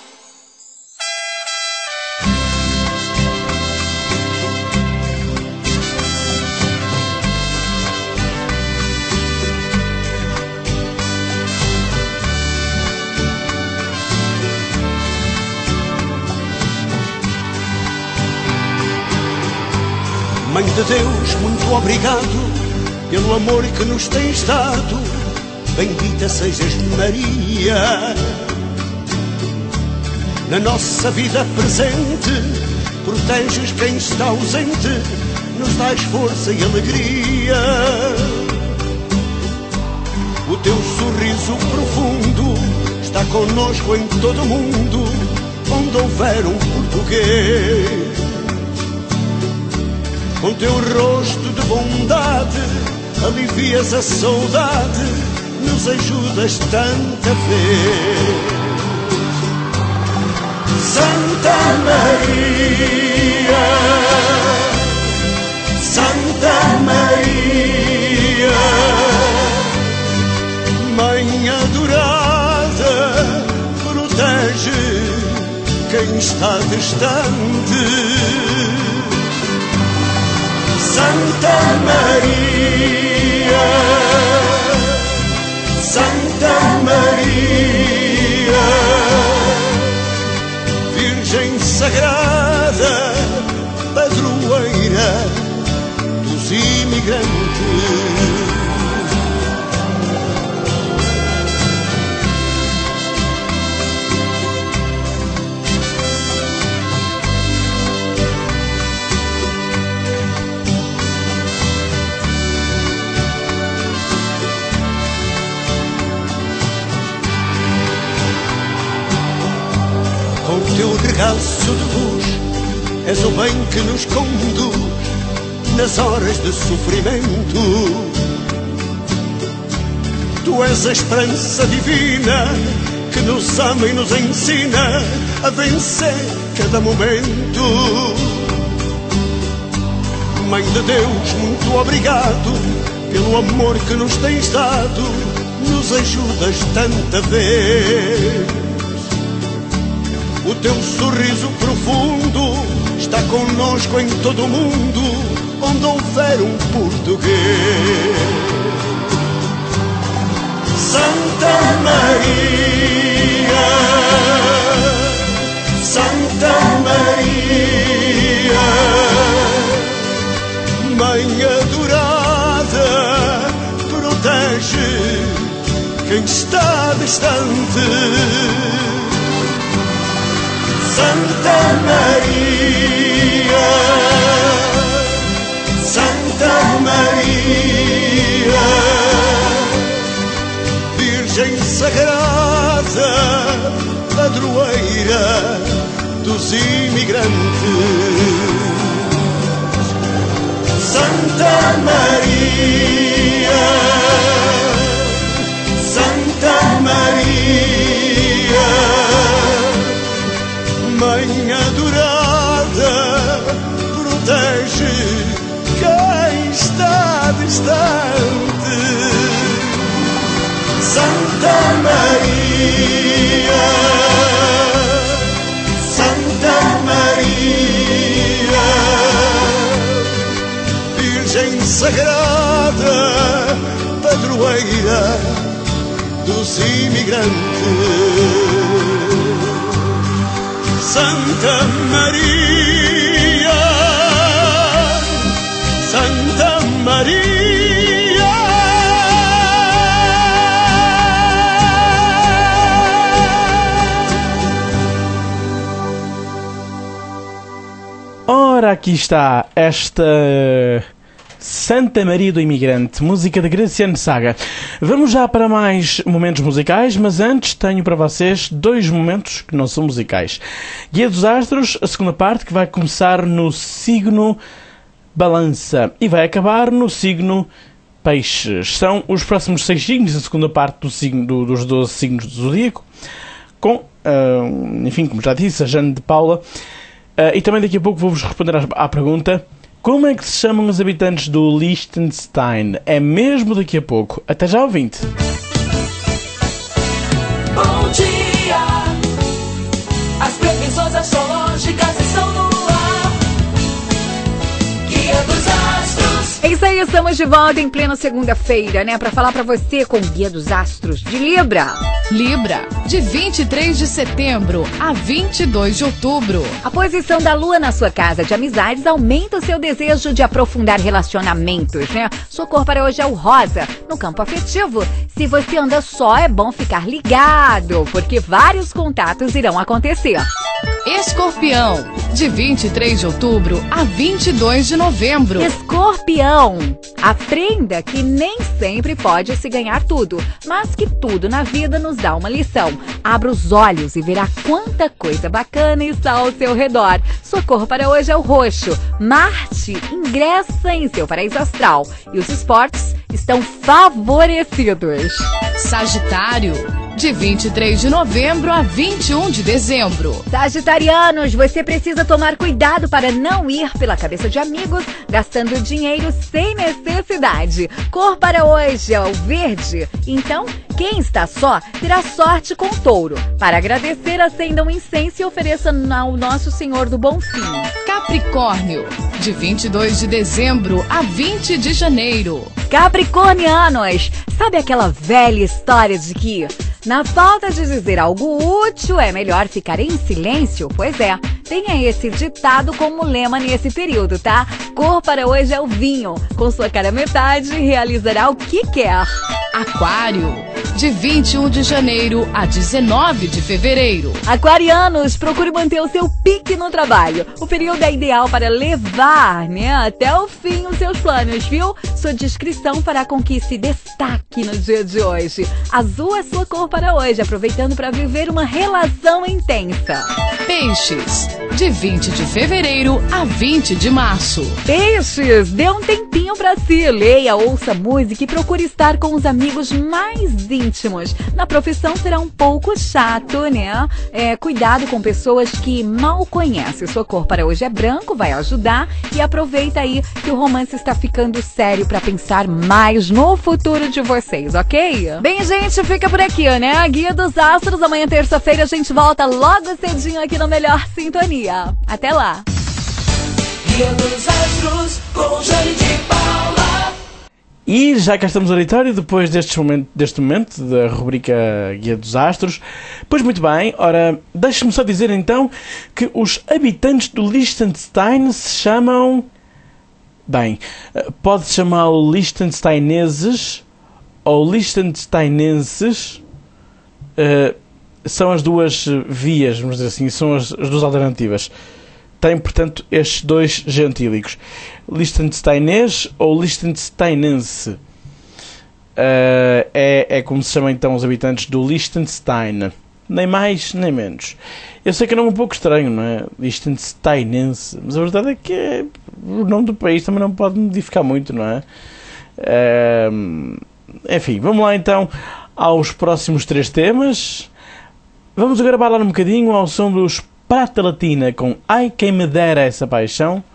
Mãe de Deus, muito obrigado pelo amor que nos tens dado. Bendita sejas, Maria. Na nossa vida presente, proteges quem está ausente, nos dás força e alegria. O teu sorriso profundo está conosco em todo o mundo, onde houver um português. Com teu rosto de bondade, alivias a saudade, nos ajudas tanta vez. Santa Maria, Santa Maria, Mãe adorada, protege quem está distante. Santa Maria, Santa Maria, Virgem Sagrada, padroeira dos imigrantes. Com teu regaço de luz, és o bem que nos conduz nas horas de sofrimento. Tu és a esperança divina que nos ama e nos ensina a vencer cada momento. Mãe de Deus, muito obrigado pelo amor que nos tens dado, nos ajudas tanta vez. O teu sorriso profundo está conosco em todo o mundo, onde houver um português. Santa Maria, Santa Maria, Mãe adorada, protege quem está distante. Santa Maria, Santa Maria, Virgem Sagrada, imigrantes. Santa Maria, Santa Maria, Mãe adorada, protege quem está distante. Santa Maria, Santa Maria, Virgem Sagrada, padroeira dos imigrantes. Santa Maria, Santa Maria. Ora, aqui está esta Santa Maria do Imigrante, música de Graciano Saga. Vamos já para mais momentos musicais, mas antes tenho para vocês dois momentos que não são musicais. Guia dos Astros, a segunda parte, que vai começar no signo Balança e vai acabar no signo Peixes. São os próximos seis signos, a segunda parte do signo, do, dos doze signos do Zodíaco, com, uh, enfim, como já disse, a Jane de Paula. Uh, e também daqui a pouco vou-vos responder à, à pergunta: como é que se chamam os habitantes do Liechtenstein? É mesmo daqui a pouco. Até já, ouvinte! Bom dia! As previsões astrológicas estão no ar. Guia dos Astros. É isso aí, estamos de volta em plena segunda-feira, né? Pra falar pra você com o Guia dos Astros de Libra. Libra, de vinte e três de setembro a vinte e dois de outubro. A posição da Lua na sua casa de amizades aumenta o seu desejo de aprofundar relacionamentos, né? Sua cor para hoje é o rosa. No campo afetivo, se você anda só, é bom ficar ligado, porque vários contatos irão acontecer. Escorpião, de vinte e três de outubro a vinte e dois de novembro. Escorpião, aprenda que nem sempre pode se ganhar tudo, mas que tudo na vida nos dá uma lição. Abra os olhos e verá quanta coisa bacana está ao seu redor. Sua cor para hoje é o roxo. Marte ingressa em seu paraíso astral e os esportes estão favorecidos. Sagitário, de vinte e três de novembro a vinte e um de dezembro. Sagitarianos, você precisa tomar cuidado para não ir pela cabeça de amigos, gastando dinheiro sem necessidade. Cor para hoje é o verde. Então, quem está só terá sorte com touro. Para agradecer, acenda um incenso e ofereça ao Nosso Senhor do Bom Fim. Capricórnio, de vinte e dois de dezembro a vinte de janeiro. Capricornianos, sabe aquela velha história de que na falta de dizer algo útil é melhor ficar em silêncio? Pois é, tenha esse ditado como lema nesse período, tá? Cor para hoje é o vinho. Com sua cara metade, realizará o que quer. Aquário, de vinte e um de janeiro a dezenove de fevereiro. Aquarianos, procure manter o seu pique no trabalho. O período é ideal para levar, né, até o fim os seus planos, viu? Sua discrição fará com que se destaque no dia de hoje. Azul é sua cor para hoje, aproveitando para viver uma relação intensa. Peixes, de vinte de fevereiro a vinte de março. Peixes, dê um tempinho para si, leia, ouça música e procure estar com os amigos mais íntimos. Na profissão será um pouco chato, né? É, cuidado com pessoas que mal conhecem. Sua cor para hoje é branco, vai ajudar. E aproveita aí que o romance está ficando sério para pensar mais no futuro de vocês, ok? Bem, gente, fica por aqui, né? Guia dos Astros. Amanhã, terça-feira, a gente volta logo cedinho aqui no Melhor Sintonia. Até lá! Guia dos Astros com Jane de Paula. E já cá estamos no auditório, depois deste momento, deste momento da rubrica Guia dos Astros. Pois muito bem, ora, deixe-me só dizer então que os habitantes do Liechtenstein se chamam... Bem, pode-se chamá-lo Liechtensteineses ou Liechtensteinenses. Uh, são as duas vias, vamos dizer assim, são as, as duas alternativas. Tem, portanto, estes dois gentílicos. Liechtensteinês ou Liechtensteinense. Uh, é, é como se chamam então os habitantes do Liechtenstein. Nem mais, nem menos. Eu sei que não é um pouco estranho, não é? Isto de Tainense, mas a verdade é que é, o nome do país também não pode modificar muito, não é? é? Enfim, vamos lá então aos próximos três temas. Vamos agora bailar um bocadinho ao som dos Prata Latina com Ai Quem Me Dera Essa Paixão.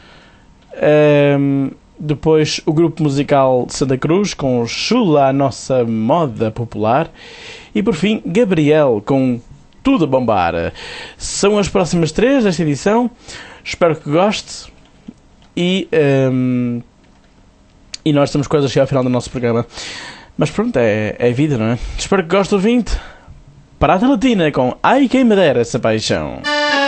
Um, depois o grupo musical Santa Cruz com Chula, a Nossa Moda Popular. E por fim Gabriel com Tudo a Bombar. São as próximas três desta edição. Espero que goste. E, um, e nós estamos quase a chegar ao final do nosso programa. Mas pronto, é, é vida, não é? Espero que goste, ouvinte. Prata Latina com Ai Quem Me Dera Essa Paixão.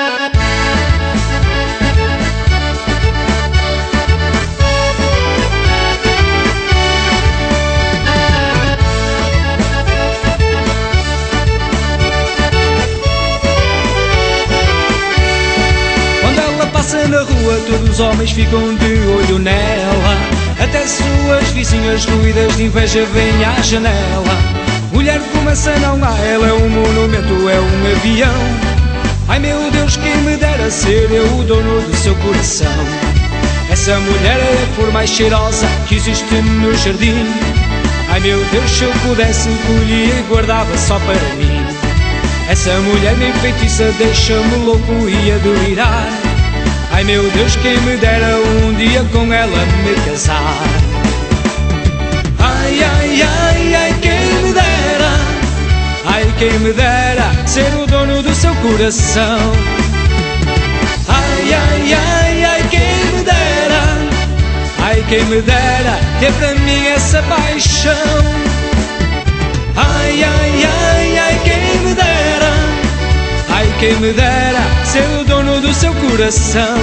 Quando ela passa na rua, todos os homens ficam de olho nela. Até suas vizinhas ruídas de inveja vêm à janela. Mulher começa não há, ela é um monumento, é um avião. Ai meu Deus, quem me dera ser eu o dono do seu coração. Essa mulher é a flor mais cheirosa que existe no jardim. Ai meu Deus, se eu pudesse colher e guardava só para mim. Essa mulher me enfeitiça, deixa-me louco e a delirar. Ai meu Deus, quem me dera um dia com ela me casar. Ai, ai, ai, ai, quem me dera. Ai, quem me dera ser o dono do seu coração. Ai, ai, ai, ai, quem me dera. Ai, quem me dera ter para mim essa paixão. Ai, ai, ai, ai, quem me dera. Ai, quem me dera ser o dono do seu coração.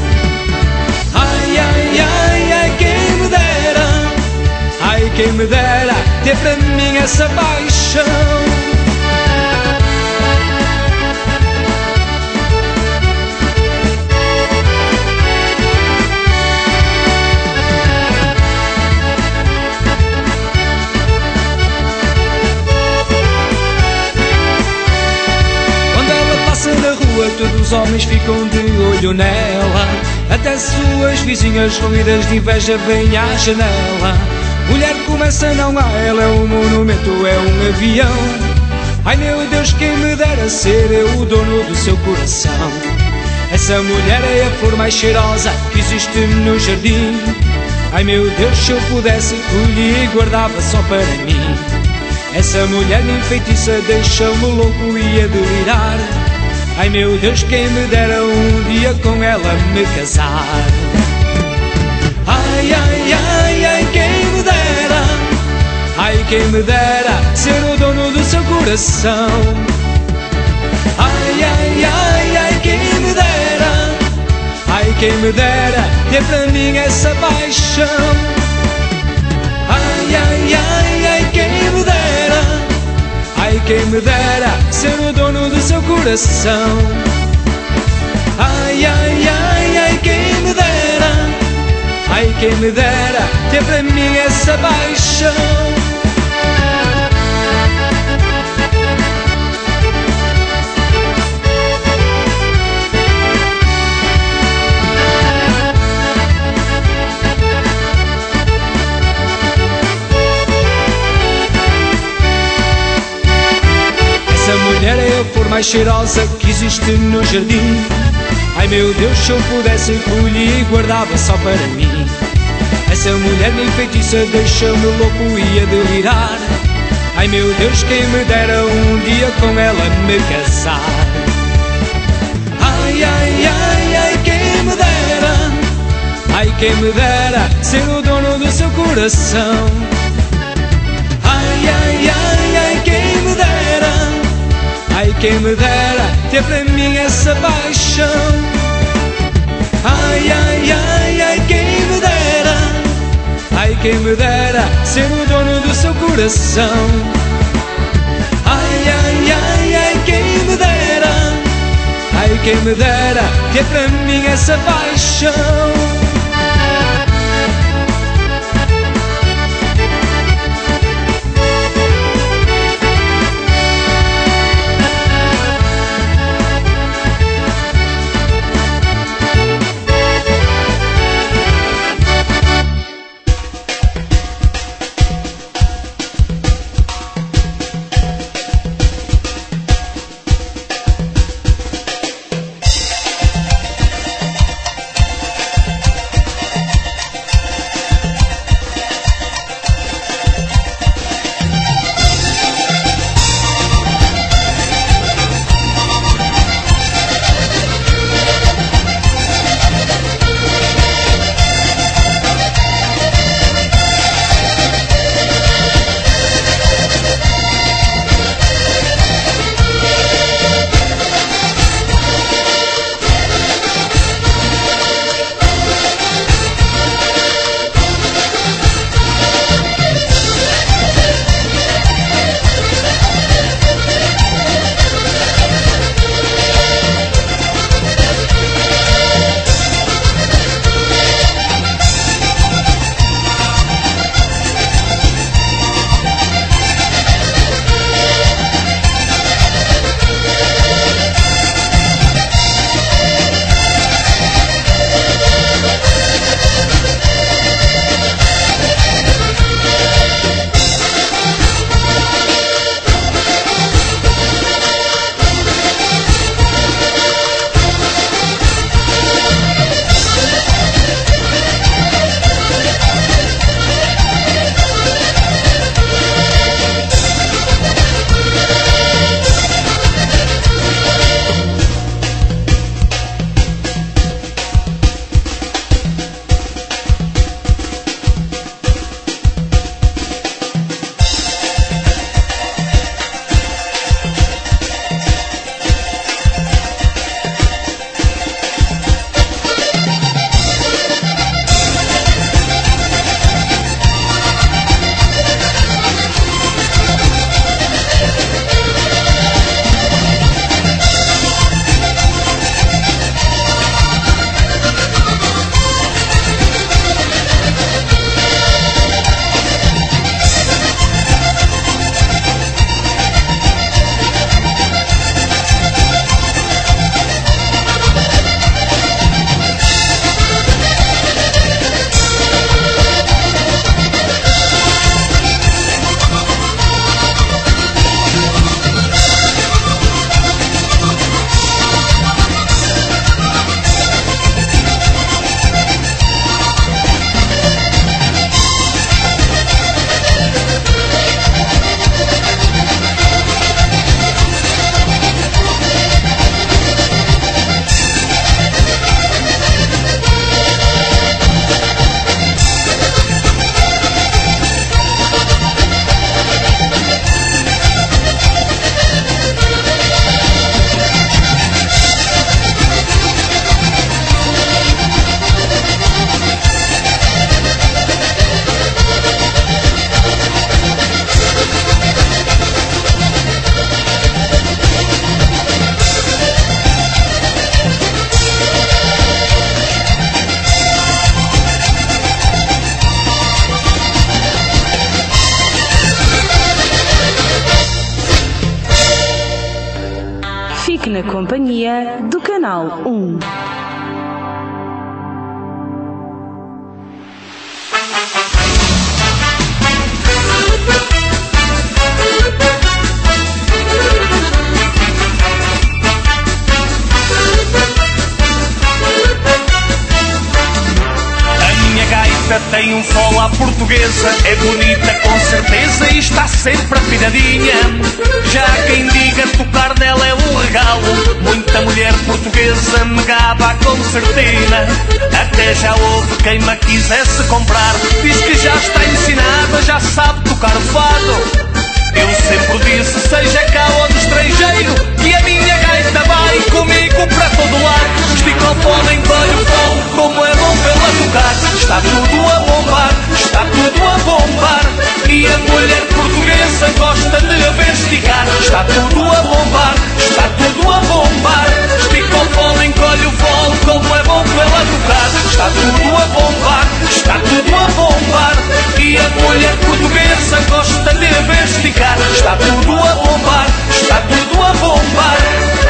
Ai, ai, ai, ai, quem me dera. Ai, quem me dera ter para mim essa paixão. Quando ela passa na rua, todos os homens ficam de olho nela. Até suas vizinhas ruídas de inveja vêm à janela. Mulher começa não há, ela é um monumento, é um avião. Ai meu Deus, quem me dera ser eu o dono do seu coração. Essa mulher é a flor mais cheirosa que existe no jardim. Ai meu Deus, se eu pudesse colher e guardava só para mim. Essa mulher me enfeitiça, deixa-me louco e a delirar. Ai meu Deus, quem me dera um dia com ela me casar. Ai, ai, ai, ai, quem me dera. Ai, quem me dera ser o dono do seu coração. Ai, ai, ai, ai, quem me dera. Ai, quem me dera ter para mim essa paixão. Ai, ai, ai, ai, quem me dera. Ai, quem me dera ser o dono do seu coração. Ai, ai, ai, ai, quem me dera. Ai, quem me dera ter para mim essa paixão. Essa mulher é a flor mais cheirosa que existe no jardim. Ai meu Deus, se eu pudesse colher e guardava só para mim. Essa mulher me enfeitiça, deixa-me louco e a delirar. Ai meu Deus, quem me dera um dia com ela me casar. Ai, ai, ai, ai, quem me dera. Ai, quem me dera ser o dono do seu coração. Ai, ai, ai, ai, quem me dera. Ai, quem me dera ter para mim essa paixão. Ai, ai, ai, ai, quem me dera. Ai, quem me dera ser o dono do seu coração. Ai, ai, ai, ai, quem me dera. Ai, quem me dera ter para mim essa paixão. Na companhia do Canal um. Tem um sol à portuguesa, é bonita com certeza e está sempre afinadinha. Já quem diga tocar nela é um regalo, muita mulher portuguesa me gaba a concertina. Até já houve quem me quisesse comprar, diz que já está ensinada, já sabe tocar o fado. Eu sempre disse, seja cá ou no estrangeiro, que a minha gaita vai comigo para todo lado. Estica o pó, encolhe o fogo, como é bom vê-la tocar. Está tudo a bombar, está tudo a bombar, e a mulher portuguesa gosta de a ver esticar. Está tudo a bombar, está tudo a bombar, estica o pó, encolhe o fogo, como é bom vê-la tocar. Está tudo a bombar, está tudo a bombar, e a mulher portuguesa gosta de a ver esticar. Está tudo a bombar, está tudo a bombar.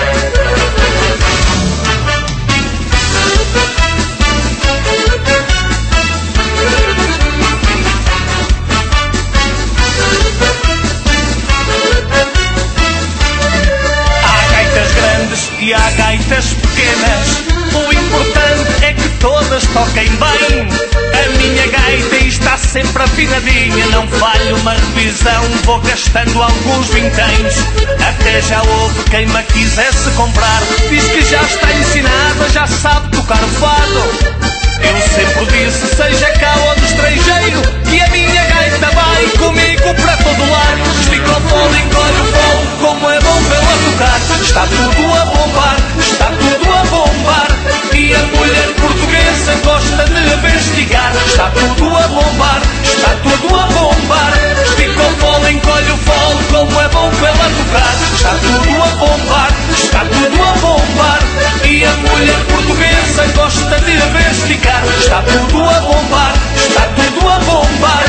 Há gaitas grandes e há gaitas pequenas, o importante é que todas toquem bem. A minha gaita está sempre afinadinha, não falho uma revisão, vou gastando alguns vinténs. Até já houve quem me quisesse comprar, diz que já está ensinada, já sabe tocar o fado. Eu sempre disse, seja cá ou no estrangeiro, que a minha gaita vai comigo para todo lado. Estica o pó, encolhe o fogo, como é bom vê-la tocar. Está tudo a bombar, está tudo a bombar, e a mulher portuguesa gosta de a ver esticar. Está tudo a bombar, está tudo a bombar, estica o pó, encolhe o fogo, como é bom vê-la tocar. Está tudo a bombar, está tudo a bombar, e a mulher portuguesa gosta de a ver esticar. Está tudo a bombar, está tudo a bombar.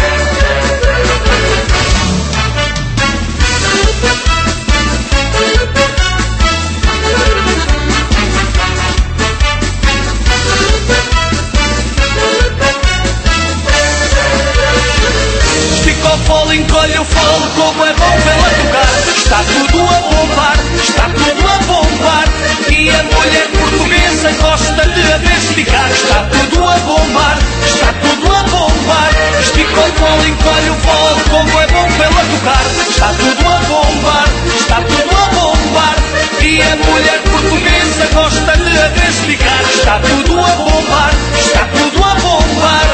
Estica o fole, encolhe o fole, como é bom vê-la tocar. Está tudo a bombar, está tudo a bombar, e a mulher portuguesa gosta de a ver esticar. Está tudo a bombar, está tudo a bombar, estica o fole, encolhe o fole, como é bom vê-la tocar. Está tudo a bombar, está tudo a bombar, e a mulher portuguesa gosta de a ver esticar. Está tudo a bombar, está tudo a bombar.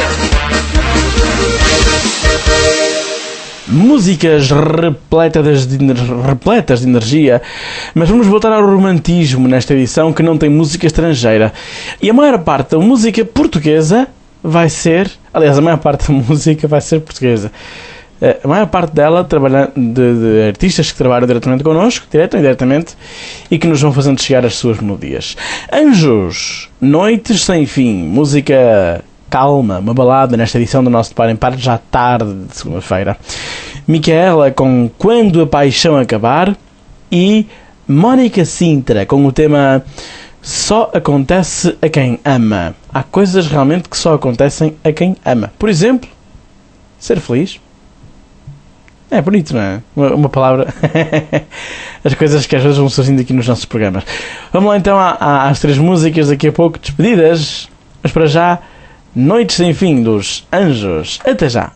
Músicas repletas de, repletas de energia, mas vamos voltar ao romantismo nesta edição, que não tem música estrangeira. E a maior parte da música portuguesa vai ser, aliás, a maior parte da música vai ser portuguesa. A maior parte dela trabalha de, de artistas que trabalham diretamente connosco, direto ou indiretamente, e que nos vão fazendo chegar as suas melodias. Anjos, Noites Sem Fim, música calma, uma balada nesta edição do nosso De Par em Par, já tarde de segunda-feira. Micaela com Quando a Paixão Acabar, e Mónica Sintra com o tema Só Acontece a Quem Ama. Há coisas realmente que só acontecem a quem ama. Por exemplo, ser feliz. É bonito, não é? Uma, uma palavra. As coisas que às vezes vão surgindo aqui nos nossos programas. Vamos lá então às três músicas, daqui a pouco despedidas, mas para já, Noites Sem Fim dos Anjos. Até já!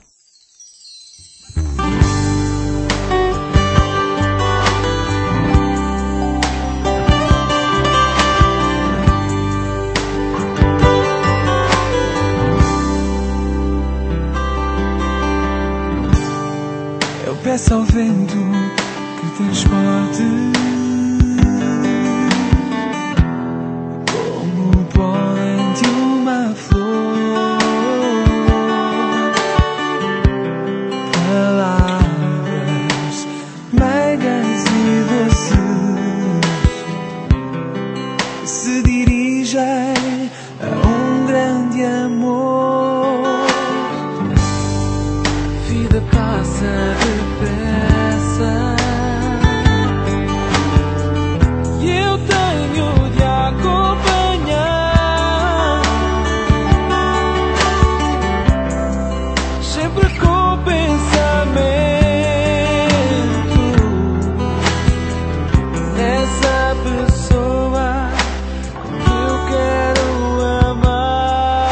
Eu peço ao vento que transporte como o pólen de uma flor, palavras meigas e doces se dirigem a um grande amor. Vida passa depressa e eu sempre com o pensamento. Essa pessoa que eu quero amar.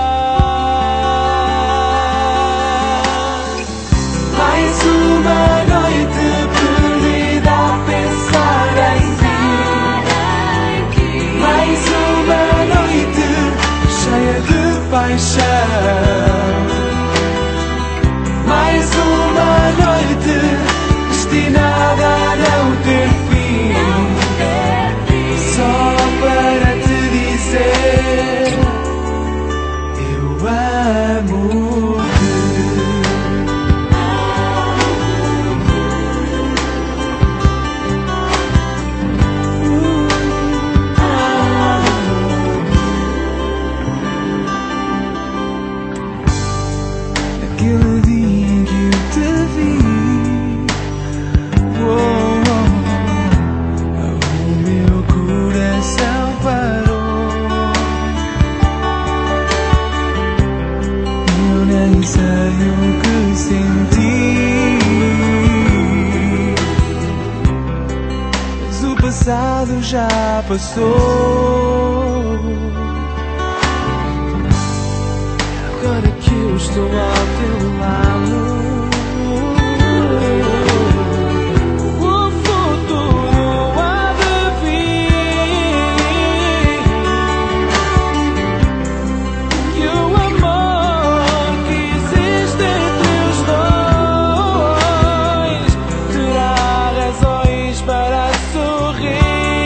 Mais uma noite perdida a pensar em ti. Mais uma noite cheia de paixão. Mais uma noite destinada a não ter fim. Só para te dizer eu amo-te. Naquele dia em que eu te vi, oh, oh, oh, o meu coração parou. Eu nem sei o que senti, mas o passado já passou. Agora que eu estou ao teu lado, o futuro há de vir. Que o amor que existe entre os dois terá razões para sorrir.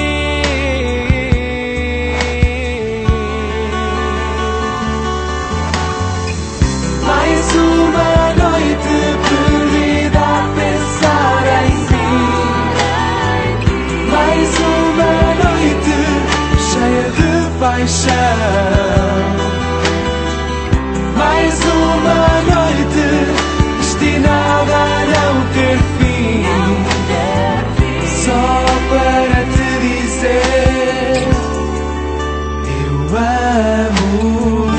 Mais uma noite perdida a pensar em ti. Mais uma noite cheia de paixão. Mais uma noite destinada a não ter fim. Só para te dizer eu amo-te.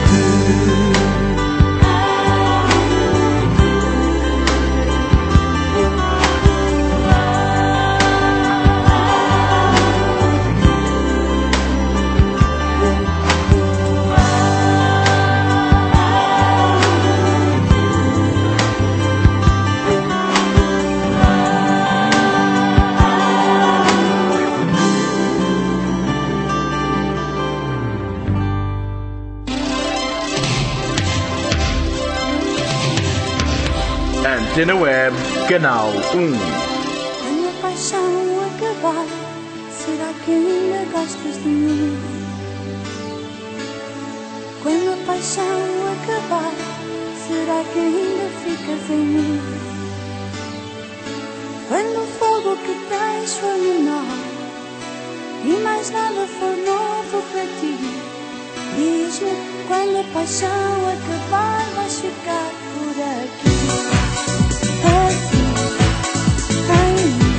Antena Web, Canal um. Quando a paixão acabar, será que ainda gostas de mim? Quando a paixão acabar, será que ainda ficas em mim? Quando o fogo que tens for menor e mais nada for novo para ti, diz-me, quando a paixão acabar, vais ficar por aqui. Assim, em mim,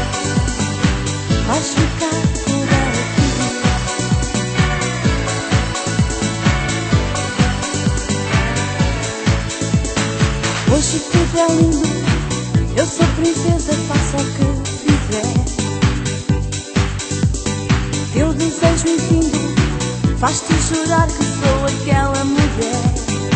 vais ficar por aqui. Hoje tudo é lindo, eu sou princesa, faça o que fizer. Teu desejo infindo faz-te jurar que sou aquela mulher.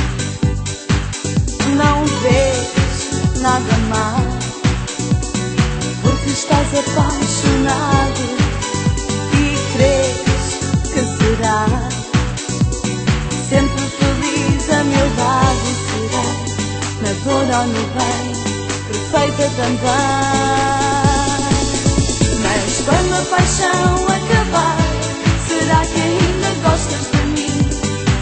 Não vês nada mais, porque estás apaixonado e crês que serás sempre feliz a meu lado. Serás na dor ou no bem, perfeita também. Mas quando a paixão acabar, será que ainda gostas de mim?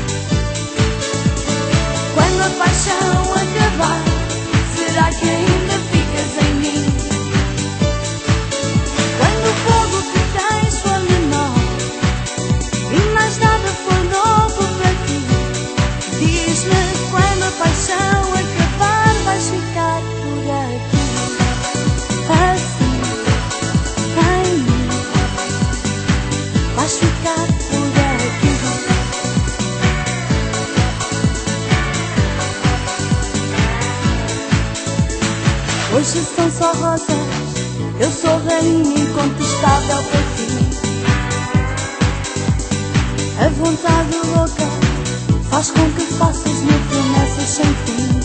Quando a paixão acabar, será que ainda ficas em mim? Quando o fogo que tens for menor e mais nada for novo para ti, diz-me, quando a paixão acabar, vais ficar por aqui. Assim, em mim, vais ficar por aqui. Hoje são só rosas, eu sou rainha incontestável para ti. A vontade louca faz com que faças mil promessas sem fim.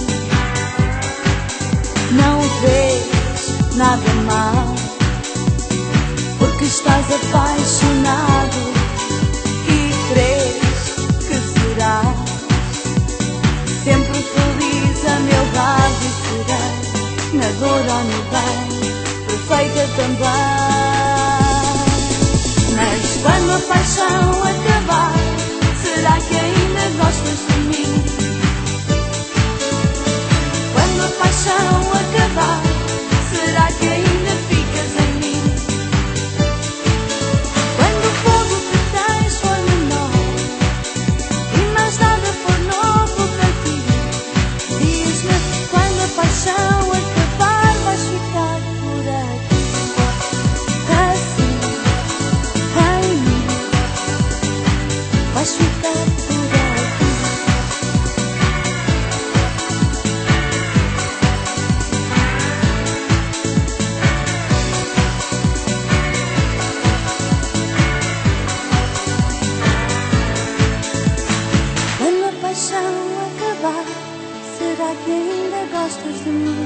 Não vês nada mal, porque estás apaixonado e crês que serás sempre feliz a meu lado e serás na dor ou no bem, perfeita também. Mas quando a paixão acabar, será que ainda gostas de mim? Quando a paixão acabar, será que ainda ficas em mim? Quando o fogo que tens for menor e mais nada for novo para ti, diz-me quando a paixão acabar, vais ficar por aqui, assim, em mim, vais ficar por aqui. Quando a paixão acabar, será que ainda gostas de mim?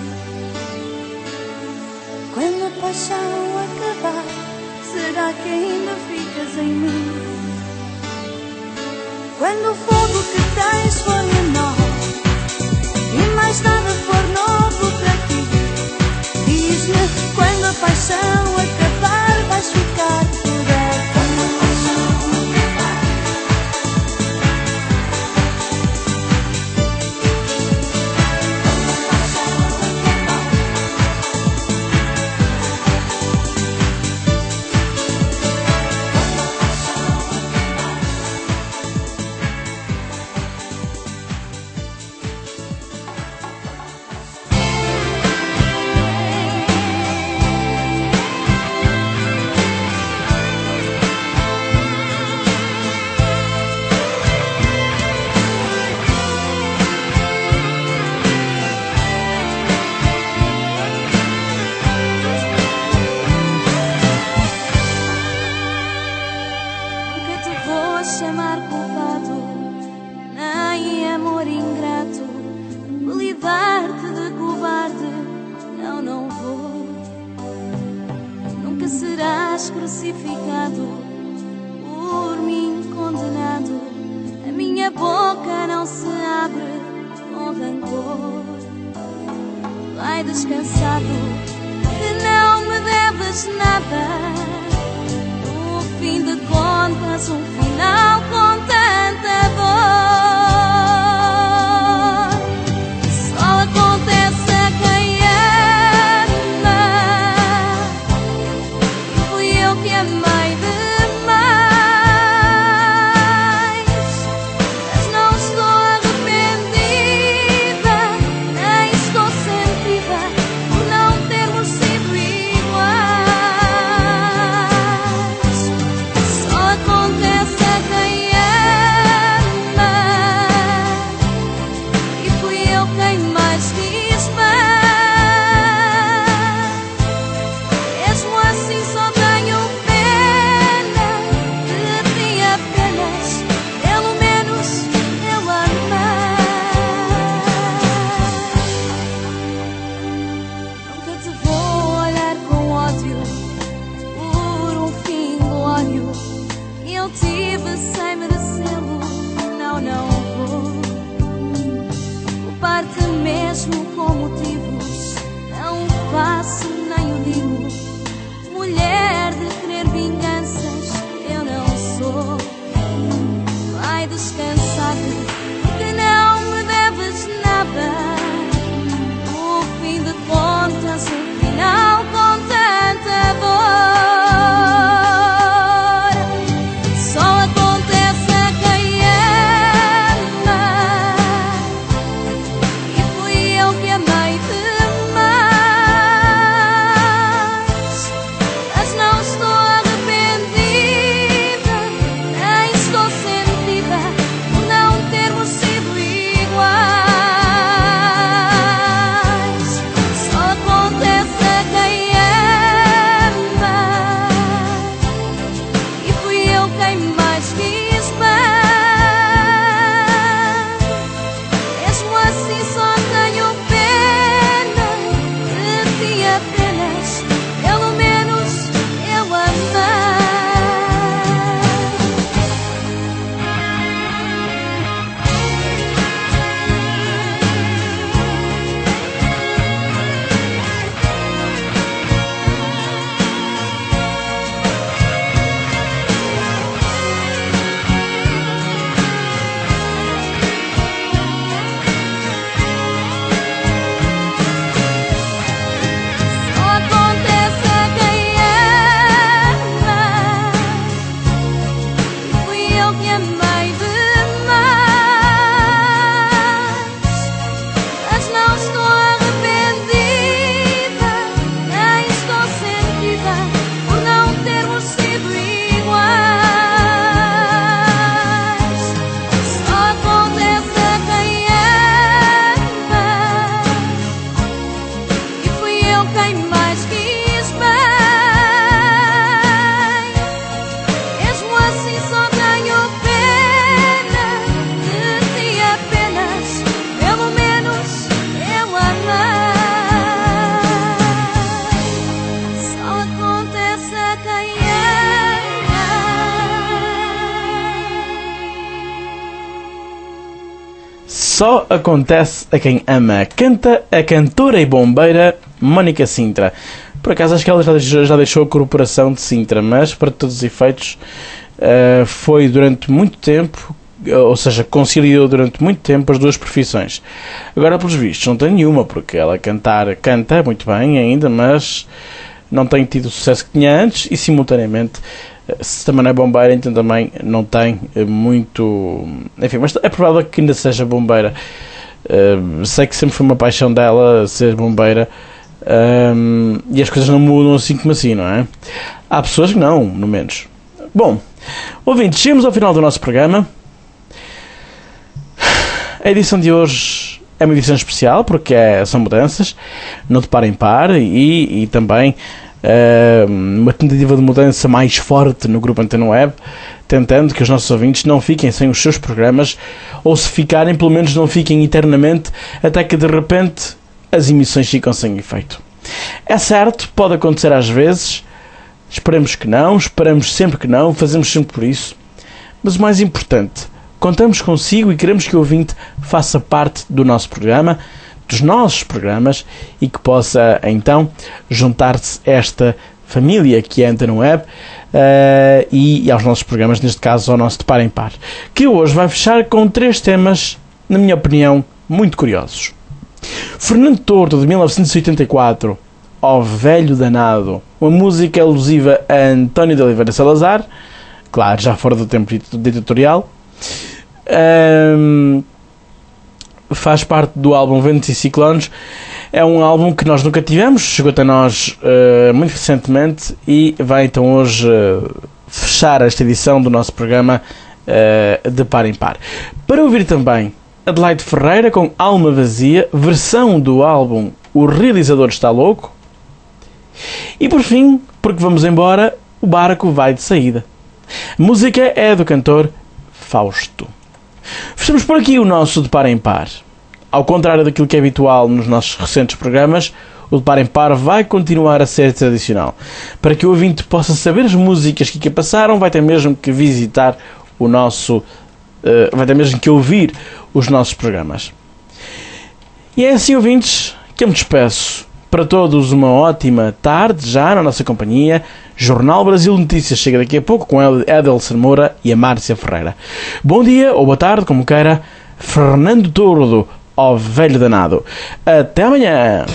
Quando a paixão acabar, será que ainda ficas em mim? Quando o fogo que tens for menor e mais nada for novo para ti, diz-me quando a paixão acabar, vais ficar por aqui. Quando a paixão acabar, nunca te vou chamar culpado, nem amor ingrato, apelidar-te de cobarde, não, não vou. Nunca serás crucificado, por mim condenado, a minha boca não se abre com rancor. Vai descansado, que não me deves nada. No fim de contas, um final com tanta dor só acontece a quem ama. E fui eu que amei demais, mas não estou arrependida, nem estou sentida por não termos sido iguais. Só acontece a quem ama, e fui eu quem mais quis bem. Mesmo assim só tenho pena de ti apenas, pelo menos eu amei. Nunca te vou olhar com ódio por um fim glório que eu tive sem merecê-lo, não, não vou culpar-te mesmo com motivos, não o faço nem o digo. Mulher de querer vinganças, eu não sou. Vai descansado, porque não me deves nada. No fim de contas, um final com tanta dor só acontece a quem ama. E fui eu que amei demais, só acontece a quem ama. Canta a cantora e bombeira Mónica Sintra. Por acaso acho que ela já deixou, já deixou a corporação de Sintra, mas para todos os efeitos uh, foi durante muito tempo, ou seja, conciliou durante muito tempo as duas profissões. Agora, pelos vistos, não tem nenhuma, porque ela cantar, canta muito bem ainda, mas não tem tido o sucesso que tinha antes e, simultaneamente, se também não é bombeira, então também não tem muito... Enfim, mas é provável que ainda seja bombeira. Uh, sei que sempre foi uma paixão dela ser bombeira, um, e as coisas não mudam assim como assim, não é? Há pessoas que não, no menos. Bom, ouvintes, chegamos ao final do nosso programa. A edição de hoje é uma edição especial porque é, são mudanças no de par em par e, e também uh, uma tentativa de mudança mais forte no grupo Antena Web, tentando que os nossos ouvintes não fiquem sem os seus programas, ou se ficarem, pelo menos não fiquem eternamente, até que de repente as emissões ficam sem efeito. É certo, pode acontecer às vezes, esperemos que não, esperamos sempre que não, fazemos sempre por isso, mas o mais importante, contamos consigo e queremos que o ouvinte faça parte do nosso programa, dos nossos programas, e que possa então juntar-se a esta família que é a Antena Web, uh, e, e aos nossos programas, neste caso ao nosso de par em par, que hoje vai fechar com três temas, na minha opinião, muito curiosos. Fernando Tordo, de mil novecentos e oitenta e quatro, Ó Velho Danado, uma música alusiva a António de Oliveira Salazar, claro, já fora do tempo ditatorial. Um, faz parte do álbum Ventos e Ciclones. É um álbum que nós nunca tivemos, chegou até nós uh, muito recentemente e vai então hoje uh, fechar esta edição do nosso programa uh, de par em par. Para ouvir também Adelaide Ferreira com Alma Vazia, versão do álbum O Realizador Está Louco. E por fim, porque vamos embora, o barco vai de saída. A música é do cantor Fausto. Fechamos por aqui o nosso de par em par. Ao contrário daquilo que é habitual nos nossos recentes programas, o de par em par vai continuar a ser tradicional. Para que o ouvinte possa saber as músicas que aqui passaram, vai ter mesmo que visitar o nosso... Uh, vai ter mesmo que ouvir os nossos programas. E é assim, ouvintes, que eu me despeço. Para todos uma ótima tarde já na nossa companhia. Jornal Brasil Notícias chega daqui a pouco com Edelson Moura e a Márcia Ferreira. Bom dia ou boa tarde, como queira. Fernando Tordo, Ó Velho Danado. Até amanhã.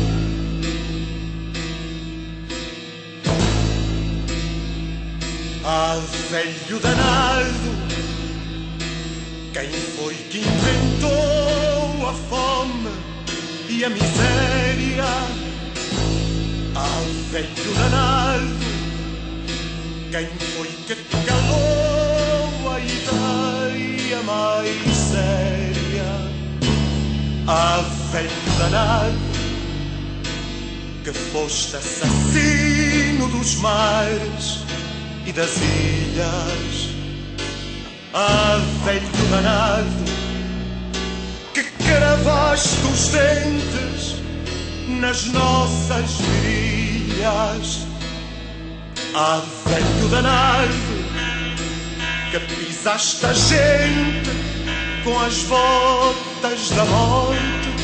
Ah, velho danado, quem foi que inventou a fome e a miséria? Ah, velho danado, quem foi que calou a ideia mais séria? Ah, velho danado, que foste assassino dos mares e das ilhas. Ah, velho danado, que cravaste os dentes nas nossas virilhas. Ah, velho danado, que pisaste a gente com as botas da morte.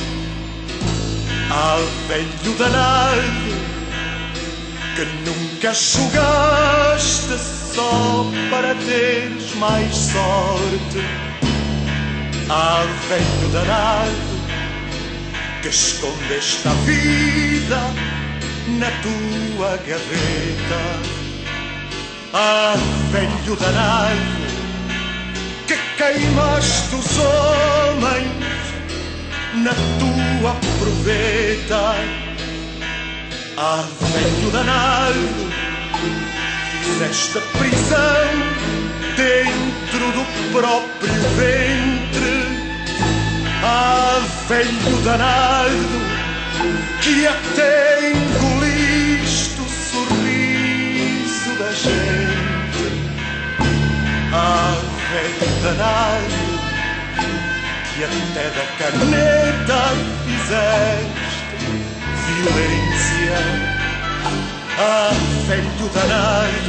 Ah, velho danado, que nunca jogaste só para teres mais sorte. Ah, velho danado, que escondeste a vida na tua gaveta. Ah, velho danado, que queimaste os homens na tua proveta. Ah, velho danado, fizeste prisão dentro do próprio ventre. Ah, velho danado, que até engoliste o sorriso da gente. Ah, velho danado, que até da caneta fizeste violência. Ah, velho danado,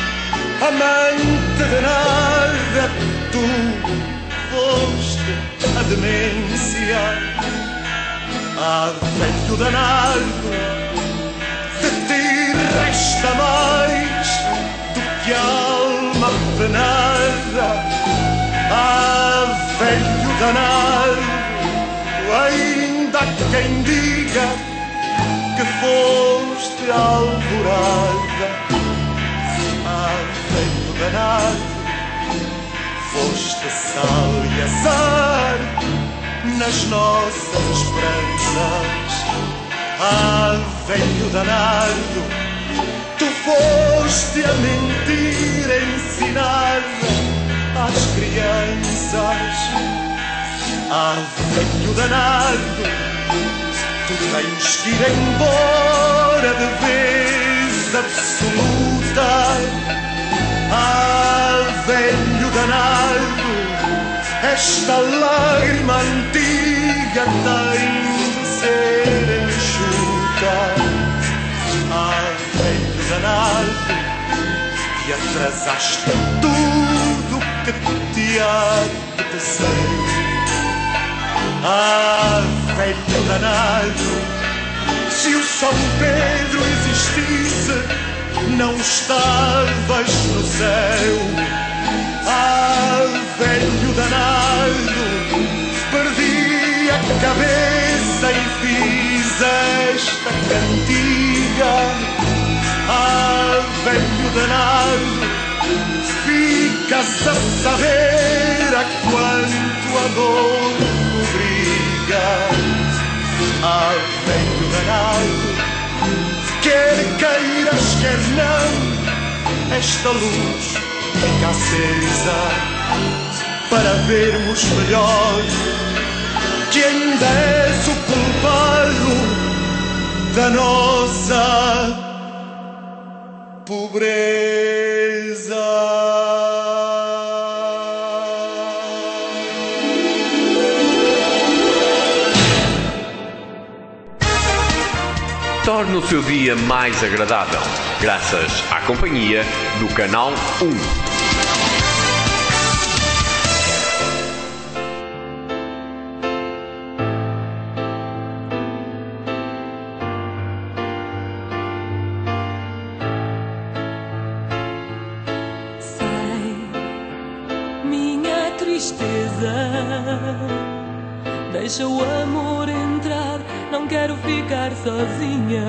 amante de nada, tu foste a demência. Ah, velho danado, de ti resta mais do que alma penada. Ah, velho danado, ainda há quem diga que foste alvorada. Ah, velho danado, foste sal e azar nas nossas esperanças. Ah, velho danado, tu foste a mentira ensinada às crianças. Ah, velho danado, tu tens que ir embora de vez absoluta. Ah, velho danado, esta lágrima antiga tem de ser enxuta. Ah, velho danado, que atrasaste tudo que te apeteceu. Ah, velho danado, se o São Pedro existisse, não estavas no céu. Ah, velho danado, perdi a cabeça e fiz esta cantiga. Ah, velho danado, ficas a saber a quanto a dor obriga. Ah, velho danado, quer queiras, quer não, esta luz fica acesa para vermos melhor que ainda és o culpado da nossa pobreza. Torne o seu dia mais agradável, graças à companhia do Canal um. Deixa o amor entrar, não quero ficar sozinha.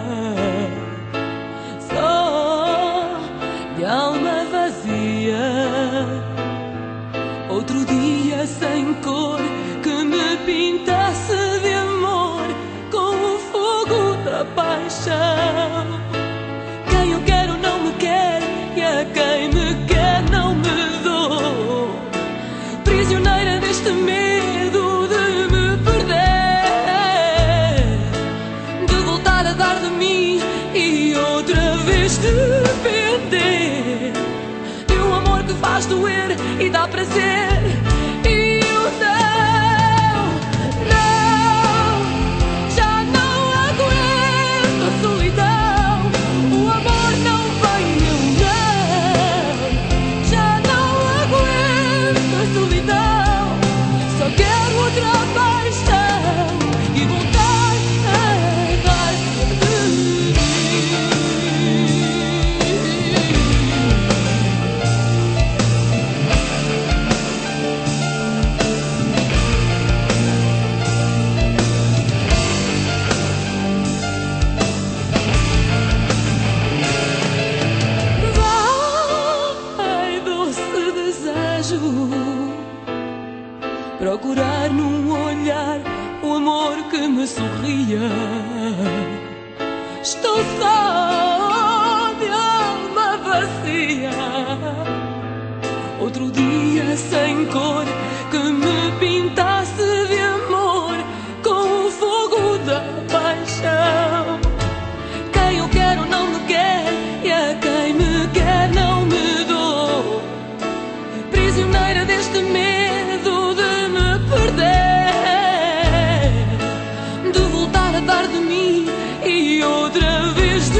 Só de alma vazia. Outro dia sem cor que me pintasse de amor com o fogo da paixão. Quem eu quero não me quer e a quem me quer não me dou. Prisioneira deste medo de me perder, de voltar a dar de mim e outra vez depender de um amor que faz doer e dá prazer. E eu não, não, já não aguento a solidão. O amor não vem, eu não, já não aguento a solidão. Só quero outra paixão e voltar a dar de mim. Vai, doce desejo, procurar num olhar o amor que me sorria. Estou só de alma vazia. Outro dia sem cor que me pintasse de amor com o fogo da paixão. Quem eu quero não me quer e a quem me quer não me dou. Prisioneira deste medo de me perder, de voltar a dar de mim e outra vez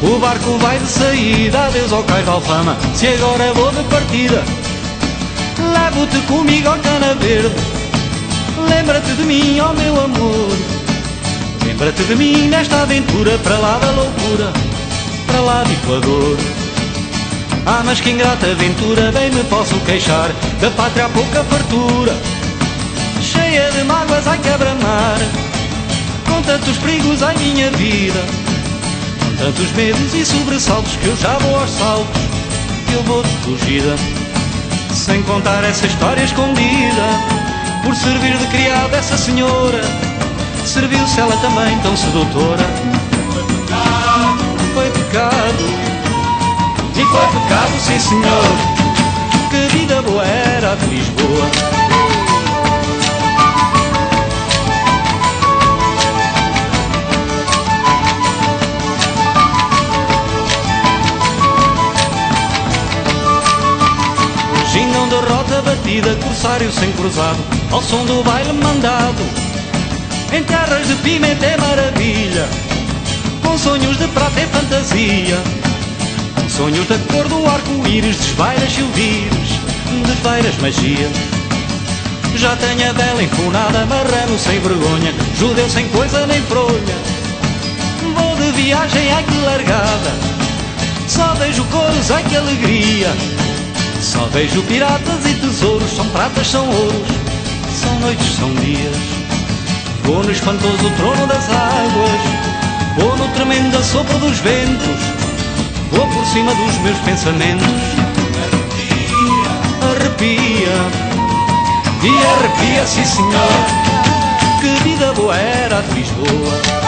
O barco vai de saída, adeus ao cais de Alfama. Se agora vou de partida, levo-te comigo ao Cana Verde. Lembra-te de mim, ó meu amor, lembra-te de mim nesta aventura, para lá da loucura, para lá do Equador. Ah, mas que ingrata aventura, bem me posso queixar, da pátria há pouca fartura, cheia de mágoas, ai quebra-mar, com tantos perigos, ai minha vida, com tantos medos e sobressaltos, que eu já vou aos saltos, que eu vou de fugida, sem contar essa história escondida. Por servir de criada essa senhora, serviu-se ela também tão sedutora. Foi pecado, e foi pecado, sim senhor. Que vida boa era a de Lisboa. Gindão de roda batida, corsário sem cruzado, ao som do baile mandado, em terras de pimenta é maravilha, com sonhos de prata e fantasia, com sonhos da cor do arco-íris, desvairas silvires, desvairas magia. Já tenho a vela enfunada, marrano sem vergonha, judeu sem coisa nem fronha. Vou de viagem, ai que largada, só vejo cores, ai que alegria. Só vejo piratas e tesouros, são pratas, são ouros, são noites, são dias. Vou no espantoso trono das águas, vou no tremendo assopro dos ventos, vou por cima dos meus pensamentos. Arrepia, e arrepia, sim senhor. Que vida boa era a de Lisboa.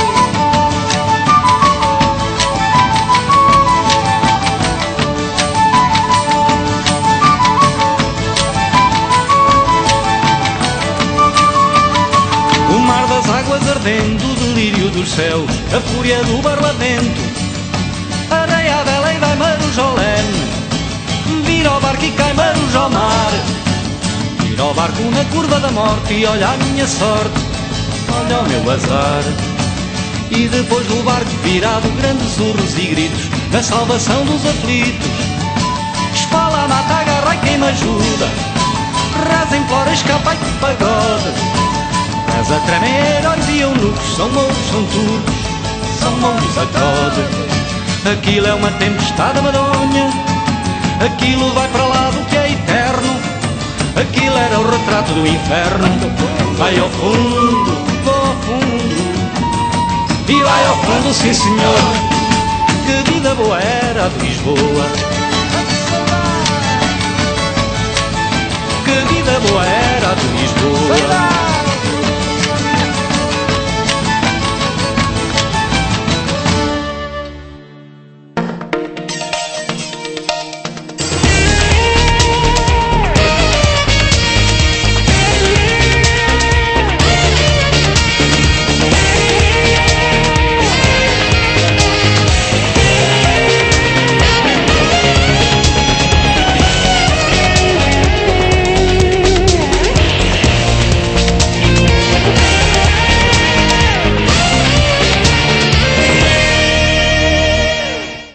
Ardendo, o delírio dos céus, a fúria do barlavento, areia a vela e vai Marujolene, vira ao barco e cai Marujo ao mar, vira ao barco na curva da morte e olha a minha sorte, olha o meu azar. E depois do barco virado, grandes urros e gritos, na salvação dos aflitos, espala, mata, agarra e quem me ajuda, reza, implora, escapa e que pagode. Mas a tremer, heróis e eunucos, são mouros, são turcos, são mouros a code. Aquilo é uma tempestade madonha, aquilo vai para lá do que é eterno, aquilo era o retrato do inferno. Vai ao fundo, vou ao fundo, e vai ao fundo, sim senhor. Que vida boa era a de Lisboa. Que vida boa era a de Lisboa.